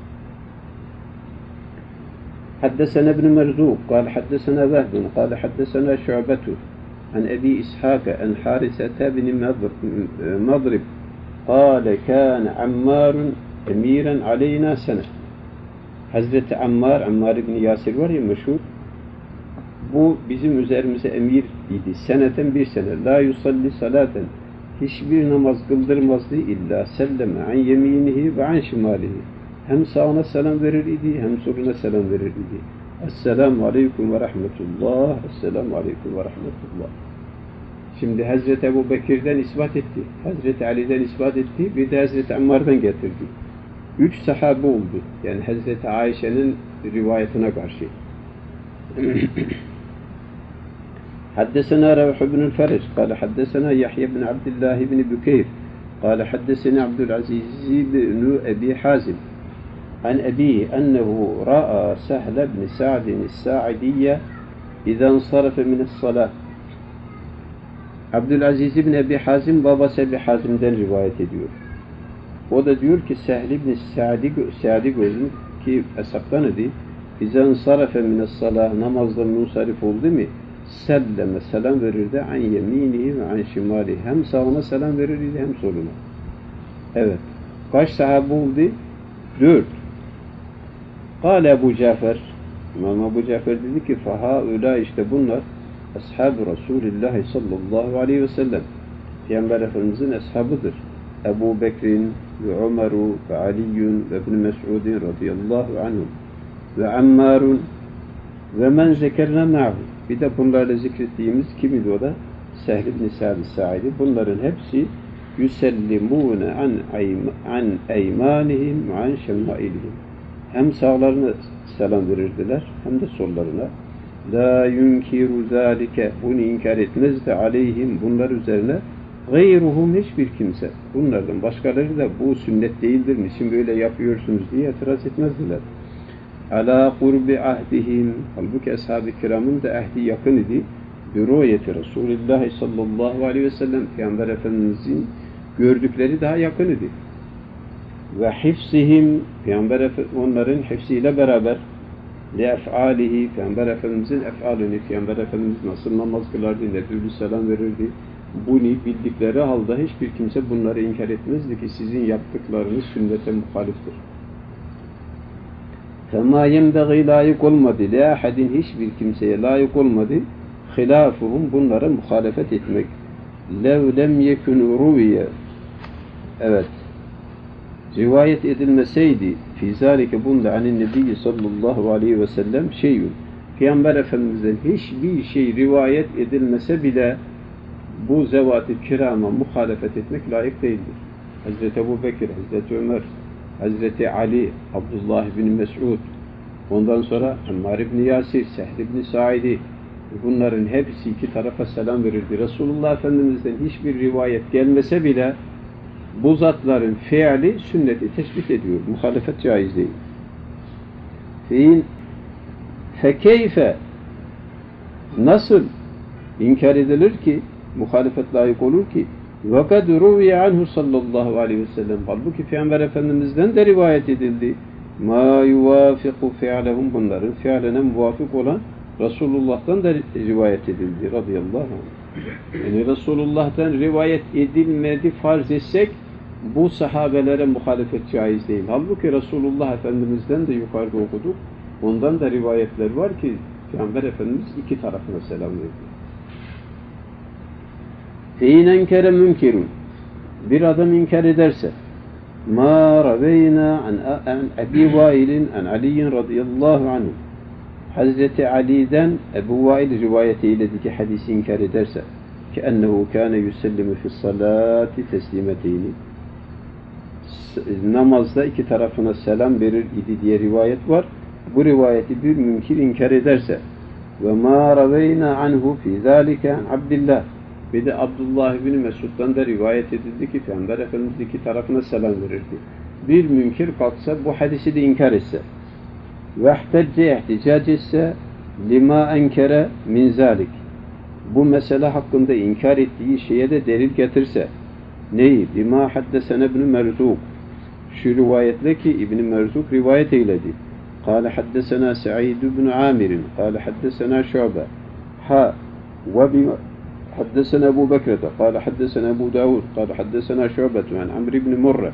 S1: حدثنا ابن مرزوق قال حدثنا وهب قال حدثنا شعبة عن أبي إسحاق عن حارثة بن مضرب قال كان عمار أميرا علينا سنة. Hazreti Ammar ibn Yasir var ya meşhur, bu bizim üzerimize emir idi. Seneten bir sene. La yusalli salaten. Hiçbir namaz kıldırmazdı illa selleme an yeminihi ve an şimalihi. Hem sağına selam verir idi, hem soluna selam verir idi. Esselamu aleyküm ve rahmetullah. Esselamu aleyküm ve rahmetullah. Şimdi Hazreti Ebu Bekir'den ispat etti. Hazreti Ali'den ispat etti. Bir de Hazreti Ammar'dan getirdi. 3 sahabe oldu. Yani Hazreti Ayşe'nin rivayetine karşı. حدثنا روح بن الفرج قال حدثنا يحيى بن عبد الله بن بكير قال حدثنا عبد العزيز بن أبي حازم عن أبيه أنه رأى سهل بن سعد الساعدية إذا انصرف من الصلاة. Abdülaziz ibn Ebi Hazim babası Ebi Hazim'den rivayet ediyor. O da diyor ki Sehl ibn Sa'di gözüm ki eshabtan idi. İzen sarafe mine's-salah, namazdan munsarif oldu mu? Selleme, selam verirdi an yeminihi ve an şimali. Hem sağına selam verirdi hem soluna. Evet. Kaç sahabe oldu? 4. Kâle Ebu Cafer. İmam Ebu Cafer dedi ki fahaula işte bunlar ashab-ı Resulullah sallallahu aleyhi ve sellem. Peygamber Efendimizin ashabıdır. Ebu Bekir'in ve Ömer'u ve Ali'yun ve İbn Mes'udin radıyallahu anhum ve Ammarun ve men zekerna ma'hu. Bir de bunlarla zikrettiğimiz kimdi o da? Sehl ibn Sa'di. Bunların hepsi yüsellimûne an eymanihim ve an şemâilihim. Hem sağlarına selam verirdiler hem de sollarına. La yunkiru zâlike, bunu inkar etmezdi aleyhim, bunlar üzerine gayruhum, hiçbir kimse. Bunlardan başkaları da bu sünnet değildir, niçin böyle yapıyorsunuz diye itiraz etmezdiler. Ala kurbi ahdihim, halbuki ashab-ı kiramın da ahdi yakın idi. Büruyeti Resulullah sallallahu aleyhi ve sellem, Peygamber Efendimizin gördükleri daha yakın idi. Ve hifzihim, Peygamber onların hifziyle beraber ef'alihi, Peygamber Efendimizin ef'alini, Peygamber Efendimiz nasıl namaz kılardı, ne türlü selam verirdi, bunu bildikleri halde hiçbir kimse bunları inkar etmezdi ki sizin yaptıklarınız sünnete muhaliftir. فَمَا يَنْبَغِي layık olmadı, لَاحَدٍ hiçbir kimseye layık olmadı, hilafuhum, bunlara muhalefet etmek. لَوْ لَمْ يَكُنْ رُوِيَ Evet. Rivayet edilmeseydi fi zalike bunda anin nebi sallallahu aleyhi ve sellem şeyün. Peygamber Efendimiz'den hiçbir şey rivayet edilmese bile bu zevat-ı kirama muhalefet etmek layık değildir. Hazreti Ebu Bekir, Hazreti Ömer, Hazreti Ali, Abdullah bin Mes'ud, ondan sonra Ammar ibn Yasir, Sehl ibn Sa'di, bunların hepsi iki tarafa selam verirdi. Resulullah Efendimiz'den hiçbir rivayet gelmese bile bu zatların fiili sünneti tespit ediyor. Muhalefet caiz değil. Fekeyfe nasıl inkar edilir ki, muhalefet layık olur ki وَقَدْ رُوِيَ عَنْهُ sallallahu aleyhi ve sellem, halbuki Peygamber Efendimiz'den de rivayet edildi. مَا يُوَافِقُ فِعْلَهُمْ, bunların fiiline muvafık olan Resulullah'tan da rivayet edildi radıyallahu anh. Yani Resulullah'tan rivayet edilmedi farz etsek bu sahabelere muhalefet caiz değil. Halbuki Resulullah Efendimiz'den de yukarıda okuduk. Ondan da rivayetler var ki Peygamber Efendimiz iki tarafına selam verdi. فَاِنْ اَنْكَرَ مُنْكِرٌ, bir adam inkar ederse مَا رَوَيْنَا عَنْ اَب۪ي وَائِلٍ عَنْ عَلِيٍّ radıyallahu anh, Hazreti Ali'den Ebu Vail rivayeti eyledi ki hadisi inkar ederse ki ennehu kâne yusellimu fi's-salâti teslimeteyni, namazda iki tarafına selam verir idi diye rivayet var. Bu rivayeti bir münkir inkar ederse ve mâ raveyna anhu fî zâlike Abdillah, bir de Abdullah bin Mesud'dan da rivayet edildi ki Peygamber Efendimiz iki tarafına selam verirdi. Bir münkir kalksa bu hadisi de inkar etse ve ihtecce ihticac etse lima enkere min zâlik, bu mesele hakkında inkar ettiği şeye de delil getirse, neyi? Bima haddesene İbn Merzuk. Şu rivayetle ki İbn Merzuk rivayet eyledi. Kâle haddesena Sa'id ibn Amir'in. Kâle haddesena Şu'be. Ha ve bima haddesena Ebu Bekrete. Kâle haddesena Ebu Davud. Kâle haddesena Şu'betu an Amr ibn Murre.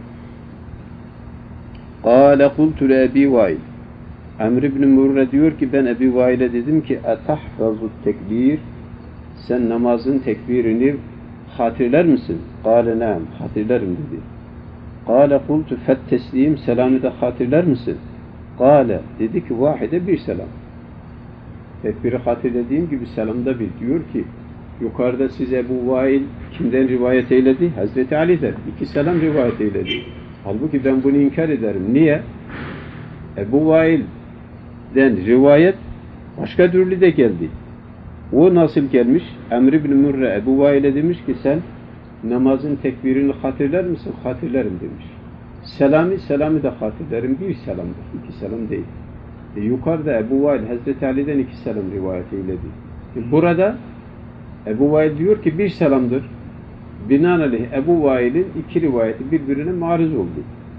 S1: Kâle kultu le Ebi Vail. Amr ibn Murre diyor ki ben Ebi Vail'e dedim ki etahfazu tekbir, sen namazın tekbirini hatırlar mısın? Kâle naam, hatırlarım dedi. Kâle kultu fet teslim, selamı da hatırlar mısın? Kâle, dedi ki vahide bir selam. Tekbiri hatırladığım gibi selamda bir. Diyor ki yukarıda size Ebu Vail kimden rivayet eyledi? Hazreti Ali'den. 2 selam rivayet eyledi. Halbuki ben bunu inkar ederim. Niye? Ebu Vail'den rivayet başka türlü de geldi. O nasıl gelmiş? Emr ibn Murre Ebu Vail'e demiş ki sen namazın tekbirini hatırlar mısın? Hatırlarım demiş. Selamı da hatırlarım. Bir selamdır. 2 selam değil. Yukarıda Ebu Vail Hazreti Ali'den 2 selam rivayet eyledi. Burada Ebu Vail diyor ki bir selamdır. Binaenaleyh Ebu Vail'in 2 rivayeti birbirine mariz oldu.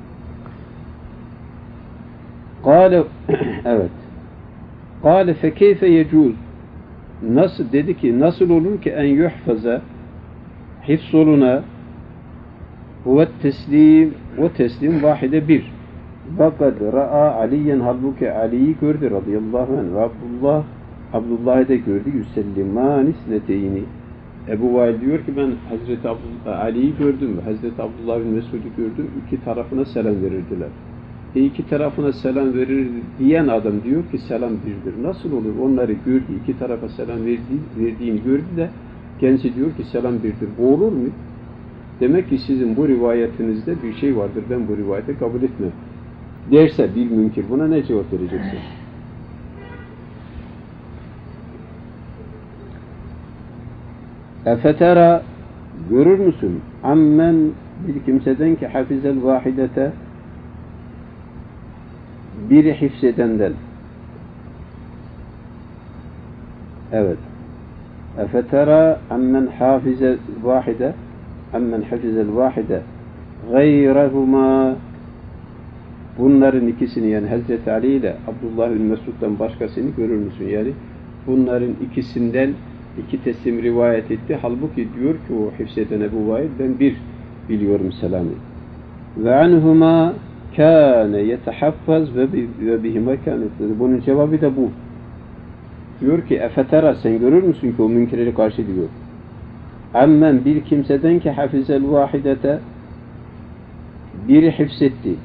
S1: Kâle evet. Kâle fekeyfe yecûz. Nasıl dedi ki nasıl olur ki en yuhfaza hifzoluna ve teslim ve teslim vahide bir. Fakat ra'a Aliyen halbuki Ali'yi gördü radıyallahu anh ve Abdullah'ı da gördü yüsellimani sneteyni. Ebu Vail diyor ki ben Hazreti Ali'yi gördüm, Hazreti Abdullah bin Mesud'u gördüm, 2 tarafına selam verirdiler. 2 tarafına selam verir diyen adam diyor ki selam birdir. Nasıl olur? Onları gördü, 2 tarafa selam verdiğini gördü de kendisi diyor ki selam birdir. Bu olur mu? Demek ki sizin bu rivayetinizde bir şey vardır. Ben bu rivayeti kabul etmem. Derse bir münkir buna ne cevap vereceksin? Efetera görür müsün? Ammen bir kimseden ki hafizel vahidete biri hifzedenden. Evet. Efetera ammen hafizel vahide ammen hafizel vahide gayrahuma bunların ikisini yani Hazreti Ali ile Abdullah bin Mesud'dan başkasını görür müsün? Yani bunların ikisinden 2 teslim rivayet etti. Halbuki diyor ki o hifzeden Ebu Vail ben bir biliyorum selamı. Ve anhuma kâne yetehaffaz ve bihime kâne. Bunun cevabı da bu. Diyor ki efetera sen görür müsün ki o münkirleri karşı diyor. Ammen bir kimseden ki hafizel vahidete biri hifzetti.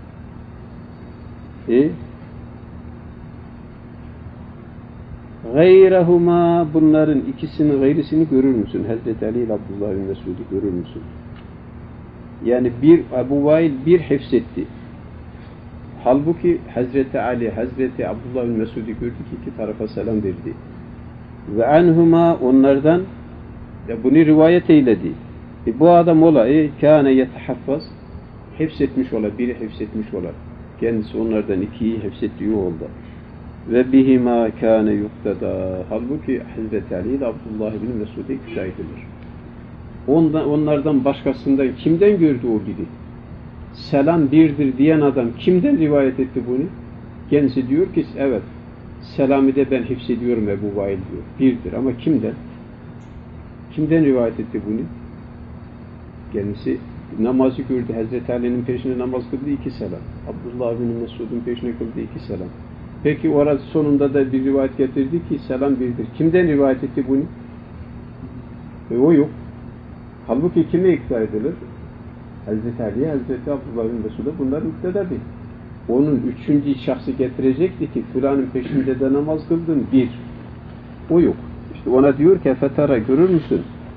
S1: Gayrahuma bunların ikisini gayrısını görür müsün? Hazreti Ali ile Abdullah bin Mesud'u görür müsün? Yani bir Ebu Vail bir hifzetti. Halbuki Hazreti Ali, Hazreti Abdullah bin Mesud'u gördü ki 2 tarafa selam verdi. Ve anhuma onlardan bunu rivayet eyledi. Bu adam ola kâne yetehaffaz hifzetmiş ola, biri hifzetmiş ola. Kendisi onlardan 2'yi hifzettiği oldu. Ve bihima kâne yuktada. Halbuki Hazreti Ali ile Abdullah bin Mesud'a ikna edilir. Onlardan başkasından kimden gördü o biri? Selam birdir diyen adam kimden rivayet etti bunu? Kendisi diyor ki evet selamı da ben hifzediyorum Ebu Vail diyor. Birdir ama kimden? Kimden rivayet etti bunu? Kendisi namazı gördü. Hazreti Ali'nin peşine namaz kıldı 2 selam. Abdullah bin Mesud'un peşine kıldı 2 selam. Peki orası sonunda da bir rivayet getirdi ki selam birdir. Kimden rivayet etti bunu? O yok. Halbuki kime ikna edilir? Hazreti Ali'ye, Hazreti Abdullah bin Mesud'a bunlar muktedadır. Onun 3. şahsı getirecekti ki filanın peşinde de namaz kıldın 1. O yok. İşte ona diyor ki fetara görür müsün?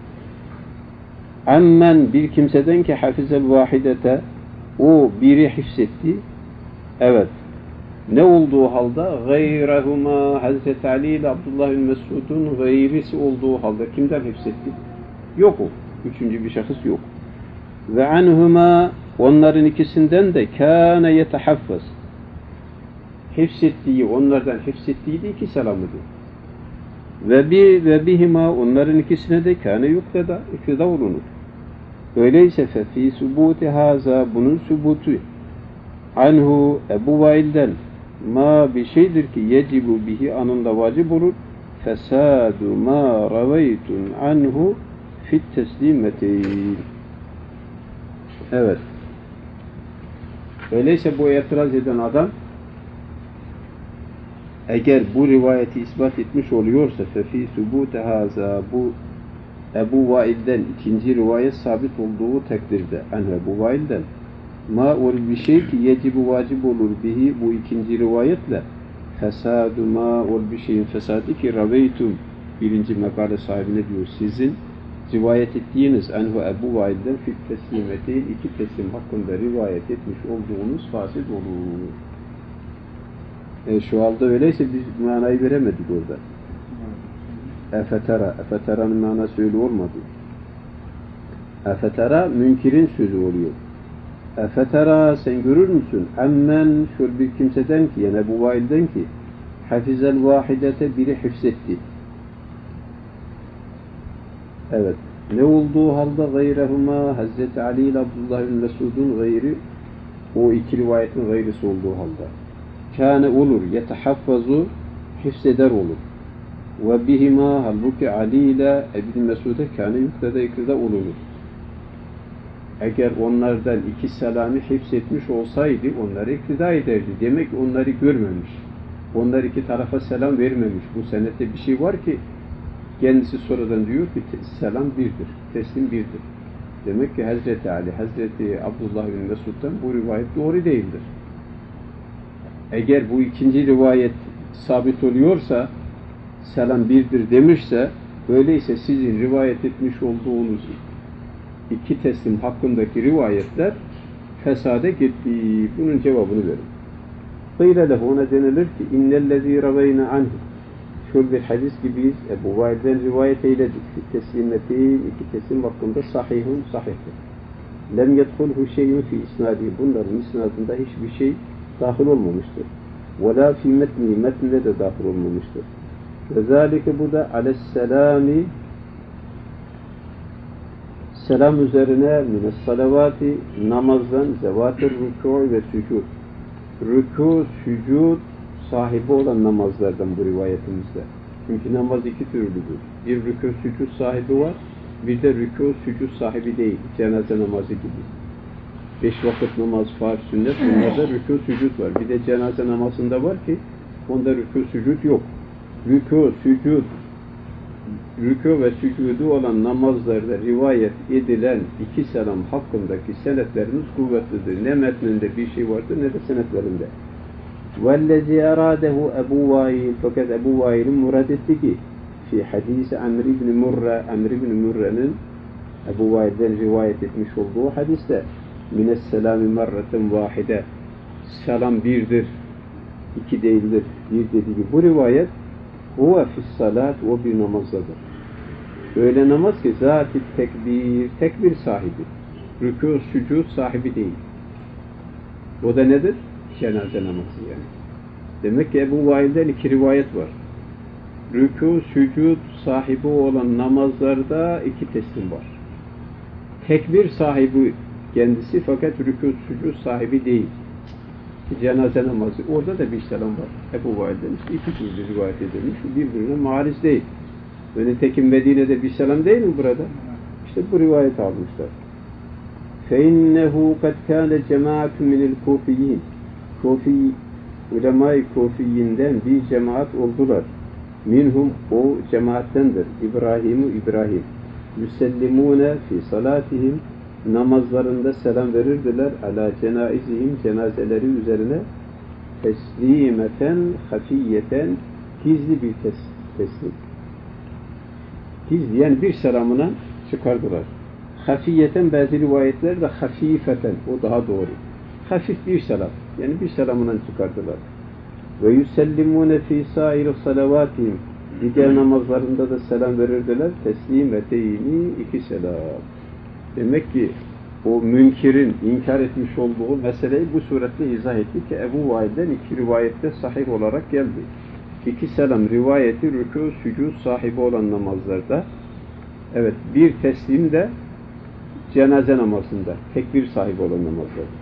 S1: Ammen bir kimseden ki hafizel vahidete o biri hifzetti. Evet. Ne olduğu halde gayrahuma Hazreti Ali ile Abdullah bin Mesud'un gayrisi olduğu halde kimden hifzetti? Yok o. 3. bir şahıs yok. Ve anhuma onların ikisinden de kâne yetehaffaz hifzettiği, onlardan hifzettiği de 2 selamıdır. Ve bihima onların ikisine de kâne yukteda iktida olunur. Öyleyse fefî subuti haza bunun subutu anhu Ebu Vail'den ma bir şeydir ki yecibu bihi anında vacip olur. Fesadu ma raveytun anhu fit teslimeteyn. Evet. Öyleyse bu itiraz eden adam eğer bu rivayeti ispat etmiş oluyorsa fefî subûte hâzâ bu Ebu Vail'den ikinci rivayet sabit olduğu takdirde Ebu Vail'den ma ol bir şey ki yecibu vacip olur bihi bu ikinci rivayetle fesadu ma ol bir şeyin fesadı ki raveytum birinci makale sahibine diyor sizin rivayet ettiğiniz Ebu Vail'den fit teslimeteyn iki teslim hakkında rivayet etmiş olduğunuz fasit olur. Şu halde öyleyse biz manayı veremedik orada. Efetera'nın manası öyle olmadı. Efetera münkirin sözü oluyor. Efetera sen görür müsün? Emmen şöyle bir kimseden ki yani Ebu Vail'den ki hafizel vahidete biri hifzetti. Evet. Ne olduğu halde gayrehuma Hazreti Ali ile Abdullah bin Mesud'un gayri o iki rivayetin gayrisi olduğu halde. Kâne olur, yetehaffazu hifzeder olur. Ve bihima halbuki Ali ile Ebu Mesud'e kâne yukteda ikrida olunur. Eğer onlardan iki selamı hifzetmiş olsaydı onları iktida ederdi. Demek ki onları görmemiş. Onlar iki tarafa selam vermemiş. Bu senette bir şey var ki kendisi sonradan diyor ki selam birdir, teslim birdir. Demek ki Hazreti Ali, Hazreti Abdullah bin Mesud'dan bu rivayet doğru değildir. Eğer bu ikinci rivayet sabit oluyorsa, selam birdir demişse, öyleyse sizin rivayet etmiş olduğunuz iki teslim hakkındaki rivayetler fesade gitti. Bunun cevabını verin. Kıyle lehu ona denilir ki innellezî raveyne anhu şöyle bir hadis gibiyiz. Ebu Vail'den rivayet eyledik. Teslimeteyn iki teslim hakkında sahihun sahihtir. Lem yedhulhu şeyun fi isnadi bunların isnadında hiçbir şey dahil olmamıştır. Ve la fi metni metninde de dahil olmamıştır. Ve zâlike bu da alesselâmi selam üzerine mines salavati namazdan zevat-ı rükû ve sücud. Rükû, sücud sahibi olan namazlardan bu rivayetimizde. Çünkü namaz iki türlüdür. Bir rükû, sücud sahibi var. Bir de rükû, sücud sahibi değil. Cenaze namazı gibi. 5 vakit namaz, farz, sünnet. Bunlarda rükû, sücud var. Bir de cenaze namazında var ki onda rükû, sücud yok. Rükû, sücud rükû ve sücudu olan namazlarda rivayet edilen iki selam hakkındaki senetlerimiz kuvvetlidir. Ne metninde bir şey vardır ne de senetlerinde. وَالَّذِي اَرَادَهُ Ebu Vail fakat Ebu Vail'in murad etti ki fi hadisi Amr ibn Murre Amr ibn Murre'nin Ebu Vail'den rivayet etmiş olduğu hadiste mines selami marraten vahide selam birdir, iki değildir, bir dediği gibi bu rivayet huve fissalat o bir namazdadır. Öyle namaz ki zat-ı tekbir sahibi. Rükû, sücud sahibi değil. O da nedir? Cenaze namazı yani. Demek ki Ebu Vail'den iki rivayet var. Rükû, sücud sahibi olan namazlarda iki teslim var. Tekbir sahibi kendisi fakat rükû, sücud sahibi değil. Cenaze namazı. Orada da bir selam var. Ebu Vail'den işte iki türlü rivayet edilmiş. Birbirine mariz değil. Ve nitekim Medine'de bir selam değil mi burada? İşte bu rivayet almışlar. فَاِنَّهُ قَدْ كَانَ جَمَاعَةٌ مِنِ الْكُوفِيِّينَ Kufi, ulema-i Kufiyinden bir cemaat oldular. Minhum o cemaattendir. İbrahim. Yüsellimune fi salatihim namazlarında selam verirdiler. Ala cenaizihim cenazeleri üzerine teslimeten, hafiyeten gizli bir teslim. Gizli yani bir selamına çıkardılar. Hafiyeten bazı rivayetlerde hafifeten o daha doğru. Hafif bir selam. Yani bir selamından çıkardılar. Ve yüsellimune fî sâir salavatihim diğer namazlarında da selam verirdiler. Teslimeteyni iki selam. Demek ki o münkirin inkar etmiş olduğu meseleyi bu suretle izah etti ki Ebu Vail'den iki rivayette sahih olarak geldi. iki selam rivayeti rükû, sücud sahibi olan namazlarda. Evet, bir teslim de cenaze namazında, tekbir sahibi olan namazlarda.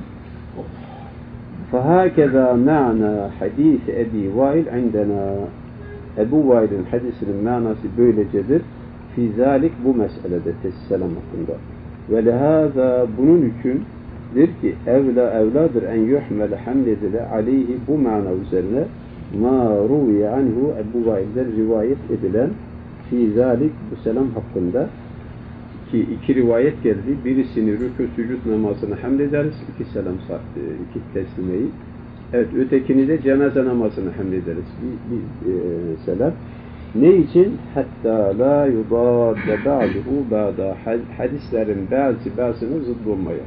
S1: فَهَكَذَا مَعْنَا حَد۪يثِ اَب۪ي وَائِلْ عِنْدَنَا Ebu Vail'in hadisinin manası böylecedir. Fi zalik bu meselede tesselam hakkında. Ve lehâzâ bunun içindir ki evladır en yuhmele hamledile aleyhi bu mana üzerine ma ruviye anhu Ebu Vail'den rivayet edilen fi zalik bu selam hakkında ki iki rivayet geldi. Birisini rükû sücud namazını hamlederiz. İki selam iki teslimeyi. Evet, ötekini de cenaze namazını hamlederiz. Bir selam. Ne için? Hatta la yudâdde ba'duhu ba'da hadislerin bazısına zıt olmaya.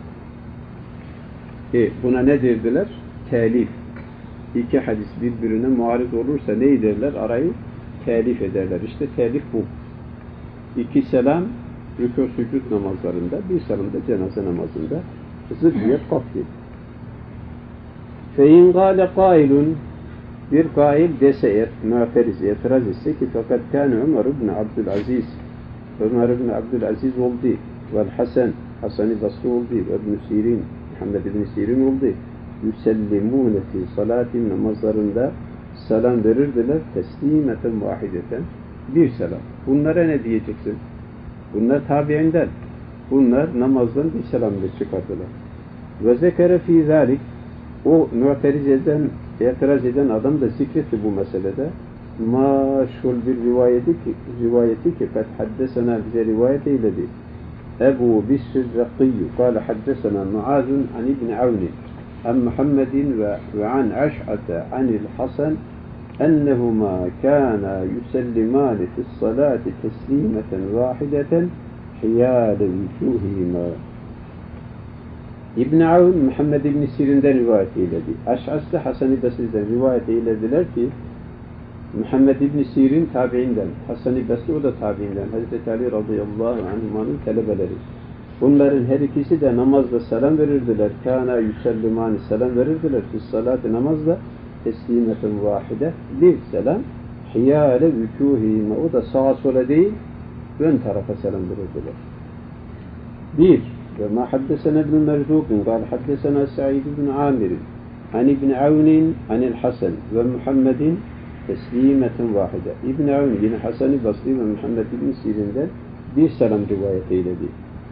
S1: Buna ne derdiler? Telif. İki hadis birbirine muarız olursa ne derler? Arayı telif ederler. İşte telif bu. İki selam rükû sücud namazlarında, bir selam da cenaze namazında zıddiyet katli. فَاِنْ قَالَ قَائِلٌ bir gail dese, müferiz, itiraz etse ki fakat kâne Ömer ibn Abdülaziz oldu ve Hasan-ı Basri oldu ve Muhammed ibn Sirin oldu. Yüsellimûne fî salâtin namazlarında selam verirdiler teslimeten vahideten bir selam. Bunlara ne diyeceksin? Bunlar tabiinden. Bunlar namazdan bir selam ile çıkardılar. Ve zekere fî zâlik o müferiz itiraz eden adam da zikretti bu meselede. Maşhur bir rivayeti ki kad haddesena bize rivayet eyledi. Ebu Bisr Rakiyyü kâle haddesena Muazun an İbni Avni an Muhammedin ve an Aş'ate anil Hasan ennehuma kâna yüsellimâni fissalâti teslimeten vâhideten hiyâle vücûhîmâ. İbn-i Avn, Muhammed İbn-i Sirin'den rivayet eyledi. Aş'as'ta Hasan-ı Basri'den rivayet eylediler ki Muhammed İbn-i Sirin tabiinden, Hasan-ı Basri o da tabiinden, Hazreti Ali radıyallahu anhümanın talebeleri. Bunların her ikisi de namazda selam verirdiler. Kâna yüsellimâni selam verirdiler. Fis-salâti namazda teslimeten vâhide bir selam. Hiyâle vücûhîme o da sağa sola değil, ön tarafa selam verirdiler. Bir. وما حدثنا ابن مرزوق قال حدثنا سعيد بن عامر عن ابن عون عن الحسن ومحمد تسليمة واحدة. İbn Avn yine Hasan-ı Basri ve Muhammed ibn Sirin'den bir selam rivayet eyledi.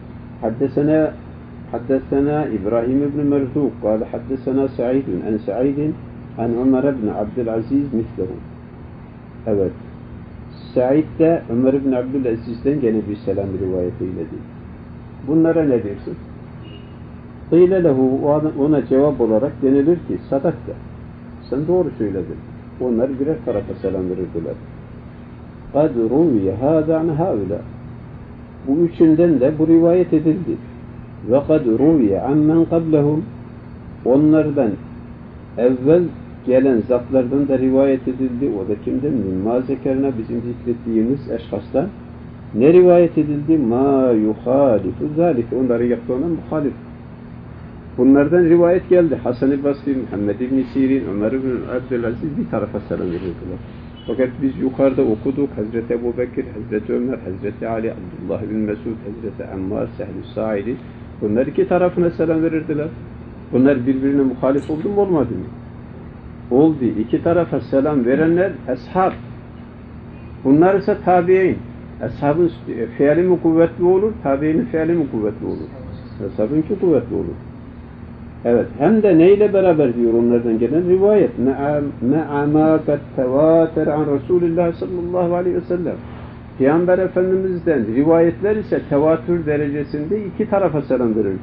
S1: حدثنا إبراهيم بن مرزوق قال حدثنا سعيد عن سعيد عن عمر بن عبد العزيز مثله. Evet. Said de Ömer ibn Abdülaziz'den gene bir selam rivayet eyledi. Bunlara ne dersin? Qîle lehu ona cevap olarak denilir ki sadakta. Sen doğru söyledin. Onlar birer tarafa selam verirdiler. قَدْ رُوِيَ هَذَا عَنْ هَؤُلَا bu üçünden de bu rivayet edildi. وَقَدْ رُوِيَ عَمَّنْ قَبْلَهُمْ onlardan evvel gelen zatlardan da rivayet edildi. O da kimden? مِمَّا zekerna bizim zikrettiğimiz eşhastan ne rivayet edildi? مَا يُخَالِفُ ذَٰلِكَ onların yaptığına muhalif. Bunlardan rivayet geldi. Hasan-ı Basri, Muhammed İbn Sirin, Ömer ibn Abdülaziz bir tarafa selam verirdiler. Fakat biz yukarıda okuduk. Hazreti Ebu Bekir, Hazreti Ömer, Hazreti Ali, Abdullah bin Mesud, Hazreti Ammar, Sehl-i Sa'idi. Bunlar iki tarafına selam verirdiler. Bunlar birbirine muhalif oldu mu olmadı mı? Oldu. İki tarafa selam verenler ashab. Bunlar ise tabi'in. Ashabın fiili mi kuvvetli olur, tabiinin fiili mi kuvvetli olur? Ashabınki kuvvetli olur. Evet, hem de neyle beraber diyor onlardan gelen rivayet. Me'amâ kad tevâter an Resulillah sallallahu aleyhi ve sellem. Peygamber Efendimiz'den rivayetler ise tevatür derecesinde iki tarafa selam verirdi.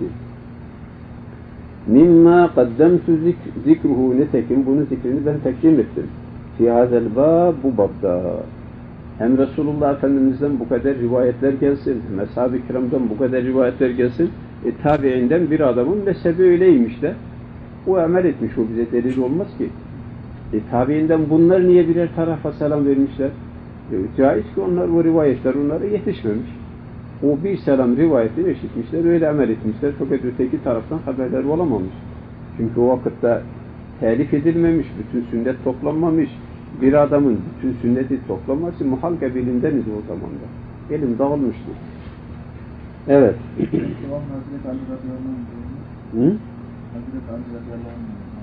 S1: Mimma qaddemtu zikruhu netekim bunu zikrini ben takdim ettim. Fi hazel bab bu babda. Hem Resulullah Efendimiz'den bu kadar rivayetler gelsin, hem Ashab-ı Kiram'dan bu kadar rivayetler gelsin, tabiinden bir adamın mezhebi öyleymiş de, o amel etmiş, o bize delil olmaz ki. Tabiinden bunlar niye birer tarafa selam vermişler? Caiz ki onlar o rivayetler onlara yetişmemiş. O bir selam rivayetini eşitmişler, öyle amel etmişler, fakat öteki taraftan haberler olamamış. Çünkü o vakitte telif edilmemiş, bütün sünnet toplanmamış, bir adamın bütün sünneti toplaması muhal kabilindeniz o zaman da. Elim dağılmıştı. Evet.
S2: İmam Hazreti Ali radıyallahu anh.
S1: Hı?
S2: Hazreti Ali radıyallahu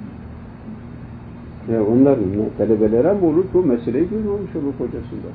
S2: anh.
S1: Ya onların talebelere mi olur? Bu meseleyi duymamış olur hocasında.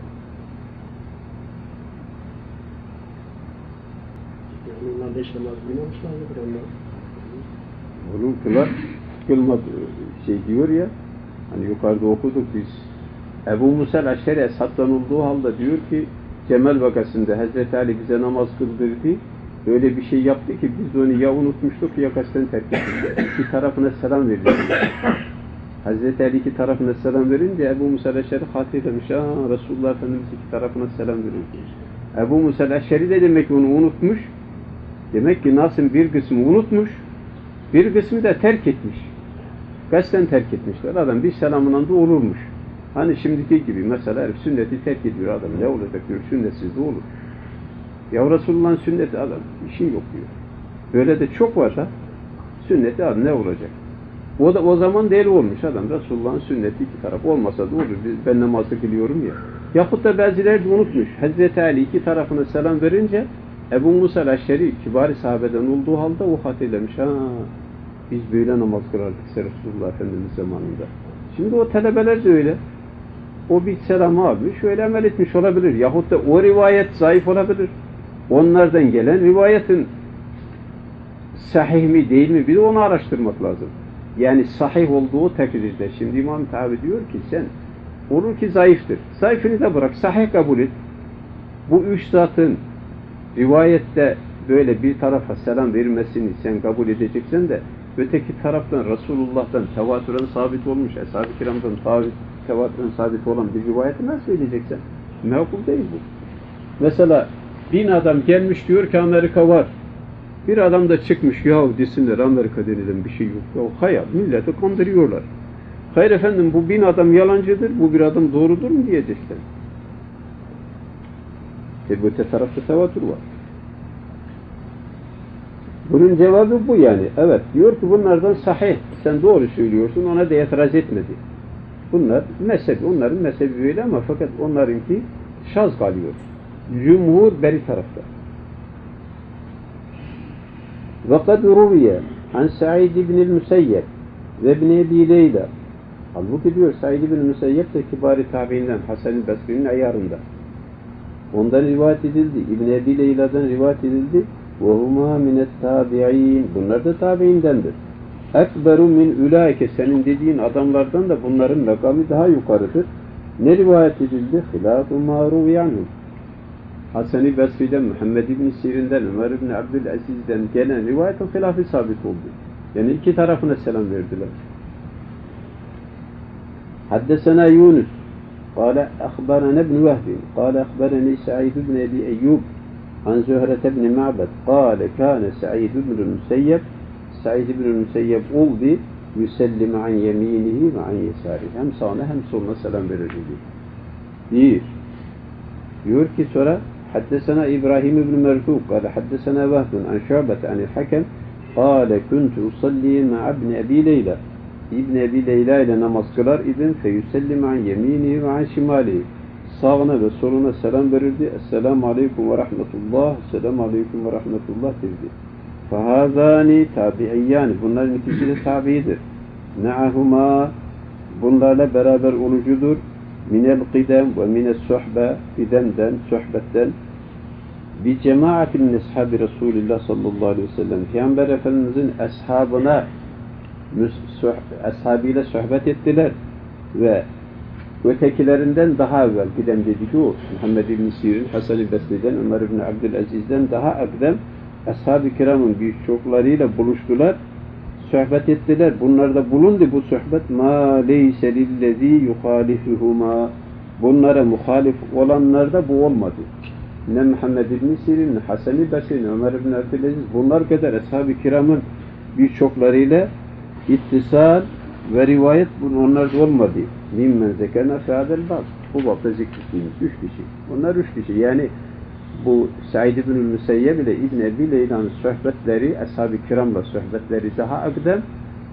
S3: Yani onlar 5 namaz kılmamışlar mıdır onlar?
S1: Onun kılmadı şey diyor ya, hani yukarıda okuduk biz. Ebu Musa el-Eşşeri Esad'dan olduğu halde diyor ki, Cemel vakasında Hazreti Ali bize namaz kıldırdı. Öyle bir şey yaptı ki biz onu ya unutmuştuk ya kasten terk ettik. İki tarafına selam verdi. Hazreti Ali iki tarafına selam verince Ebu Musa el-Eşşeri hatırlamış. Resulullah Efendimiz iki tarafına selam verirdi. Ebu Musa el-Eşşeri de demek ki onu unutmuş. Demek ki Nas'ın bir kısmı unutmuş, bir kısmı da terk etmiş. Kasten terk etmişler. Adam bir selamından da olurmuş. Hani şimdiki gibi mesela herif sünneti terk ediyor adam. Ne olacak diyor, sünnetsiz de olur. Ya Resulullah'ın sünneti adam, işin yok diyor. Böyle de çok var da sünneti adam ne olacak? O da o zaman deli olmuş adam. Resulullah'ın sünneti iki taraf olmasa da olur. Ben namazı kılıyorum ya. Yahut da bazıları da unutmuş. Hazreti Ali iki tarafına selam verince Ebu Musa el-Eşşeri kibari sahabeden olduğu halde o hatırlamış. Biz böyle namaz kılardık Resulullah Efendimiz zamanında. Şimdi o talebeler de öyle. O bir selamı almış, öyle amel etmiş olabilir. Yahut da o rivayet zayıf olabilir. Onlardan gelen rivayetin sahih mi değil mi bir de onu araştırmak lazım. Yani sahih olduğu takdirde. Şimdi İmam Tabi diyor ki sen olur ki zayıftır. Zayıfını da bırak, sahih kabul et. Bu üç zatın rivayette böyle bir tarafa selam verilmesini sen kabul edeceksen de öteki taraftan Resulullah'tan tevatüren sabit olmuş, Eshab-ı Kiram'dan tevatüren sabit olan bir rivayeti nasıl edeceksen? Mevkul değil bu. Mesela 1000 adam gelmiş diyor ki Amerika var. Bir adam da çıkmış yahu desinler Amerika denilen bir şey yok. Ya hayal, milleti kandırıyorlar. Hayır efendim bu 1000 adam yalancıdır, bu bir adam doğrudur mu diyecekler. Öte tarafta tevatür var. Bunun cevabı bu yani. Evet, diyor ki bunlardan sahih. Sen doğru söylüyorsun, ona da itiraz etmedi. Bunlar mezhebi, onların mezhebi böyle ama fakat onlarınki şaz kalıyor. Cumhur beri tarafta. وَقَدْ رُوِيَ عَنْ سَعِيدِ بْنِ الْمُسَيَّبِ وَبْنِ اَب۪ي لَيْلَى. Halbuki diyor Said ibn Müseyyep de kibari tabiinden, Hasan-ı Basri'nin ayarında. Ondan rivayet edildi. İbn Ebi Leyla'dan rivayet edildi. وَهُمَا مِنَ التَّابِعِينَ. Bunlar da tabiindendir. اَكْبَرُ مِنْ اُولَٰئِكَ. Senin dediğin adamlardan da bunların rakamı daha yukarıdır. Ne rivayet edildi? خِلَافُ مَا رُوِيَ عَنْهُ. Hasan-ı Basri'den, Muhammed İbn Sirin'den, Ömer İbn Abdülaziz'den gelen rivayetin hilafı sabit oldu. Yani iki tarafına selam verdiler. Haddesena Yunus قال أخبرنا ابن وهب قال أخبرني سعيد بن أبي أيوب عن زهرة بن معبد قال كان سعيد بن المسيب oldu يسلم عن يمينه وعن يساره. Hem sağına hem soluna selam verirdi. Bir. Diyor ki sonra حدثنا إبراهيم بن مرزوق قال حدثنا وهب عن شعبة عن الحكم قال كنت أصلي مع ابن أبي ليلى. İbn Ebi Leyla ile namaz kılar idim feyüsellim an yemini ve an şimali. Sağına ve soluna selam verirdi. Esselamu aleyküm ve rahmetullah. Esselamu aleyküm ve rahmetullah derdi. Fehazani tabi'iyyani. Bunların ikisi de tabiidir. Ne'ahuma. Bunlarla beraber olucudur. Minel qidem ve minel sohbe. Qidemden, sohbetten. Bi cemaatin ashabi Resulillah sallallahu aleyhi ve sellem. Peygamber Efendimizin ashabına ashabıyla sohbet ettiler ve ötekilerinden daha evvel giden dedi ki o Muhammed İbn Sirin, Hasan-ı Basri'den, Ömer İbn Abdülaziz'den daha akdem ashab-ı kiramın birçoklarıyla buluştular, sohbet ettiler. Bunlarda bulundu bu sohbet ma leyse lillezî yuhalifuhuma. Bunlara muhalif olanlarda bu olmadı. Ne Muhammed İbn Sirin, ne Hasan-ı Basri, ne Ömer İbn Abdülaziz bunlar kadar ashab-ı kiramın birçoklarıyla İttisal ve rivayet onlarda olmadı. Mimmen zekerna fe'adel bab. Bu babda zikrettiğimiz 3 kişi. Onlar 3 kişi. Yani bu Said ibn Müseyyeb ile İbn Ebi Leyla'nın sohbetleri, ashab-ı kiramla sohbetleri daha akdem.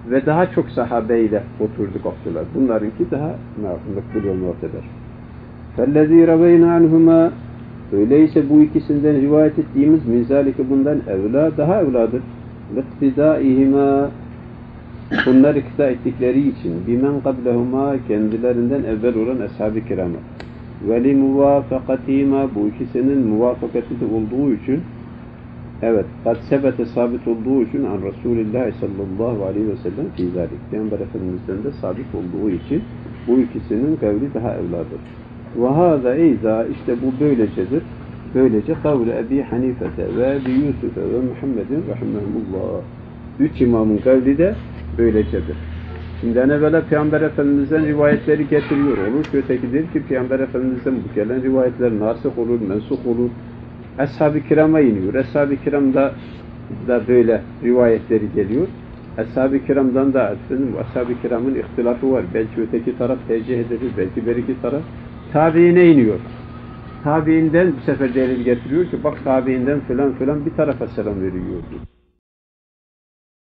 S1: ve daha çok sahabeyle oturdu kalktılar. Bunlarınki daha makbul olmaktadır. فَالَّذ۪ي رَوَيْنَا عَنْهُمَا öyleyse bu ikisinden rivayet ettiğimiz mizalike bundan evla, daha evladır. لِقْتِدَائِهِمَا bunlar iktida ettikleri için bimen kablehuma kendilerinden evvel olan ashab-ı kirama ve li muvafakatihima bu ikisinin muvafakatı olduğu için evet kad sebete sabit olduğu için an Resulullah sallallahu aleyhi ve sellem fi zalik Peygamber Efendimiz'den de sabit olduğu için bu ikisinin kavli daha evladır. Ve hâzâ eyzâ işte bu böylecedir. Böylece kavli Ebi Hanifete ve Ebi Yusuf'e ve Muhammedin rahimahumullah. Üç imamın kavli de böylecedir. Şimdi evvela Peygamber Efendimiz'den rivayetleri getiriyor olur. Ötekidir ki Peygamber Efendimiz'den bu gelen rivayetler nasih olur, mensuh olur. Ashab-ı kirama iniyor. Ashab-ı kiramda da böyle rivayetleri geliyor. Ashab-ı kiramdan da ashab-ı kiramın ihtilafı var. Belki öteki taraf tercih edilir, belki bir iki taraf. Tabiine iniyor. Tabiinden bu sefer delil getiriyor ki bak tabiinden falan bir tarafa selam veriyordu.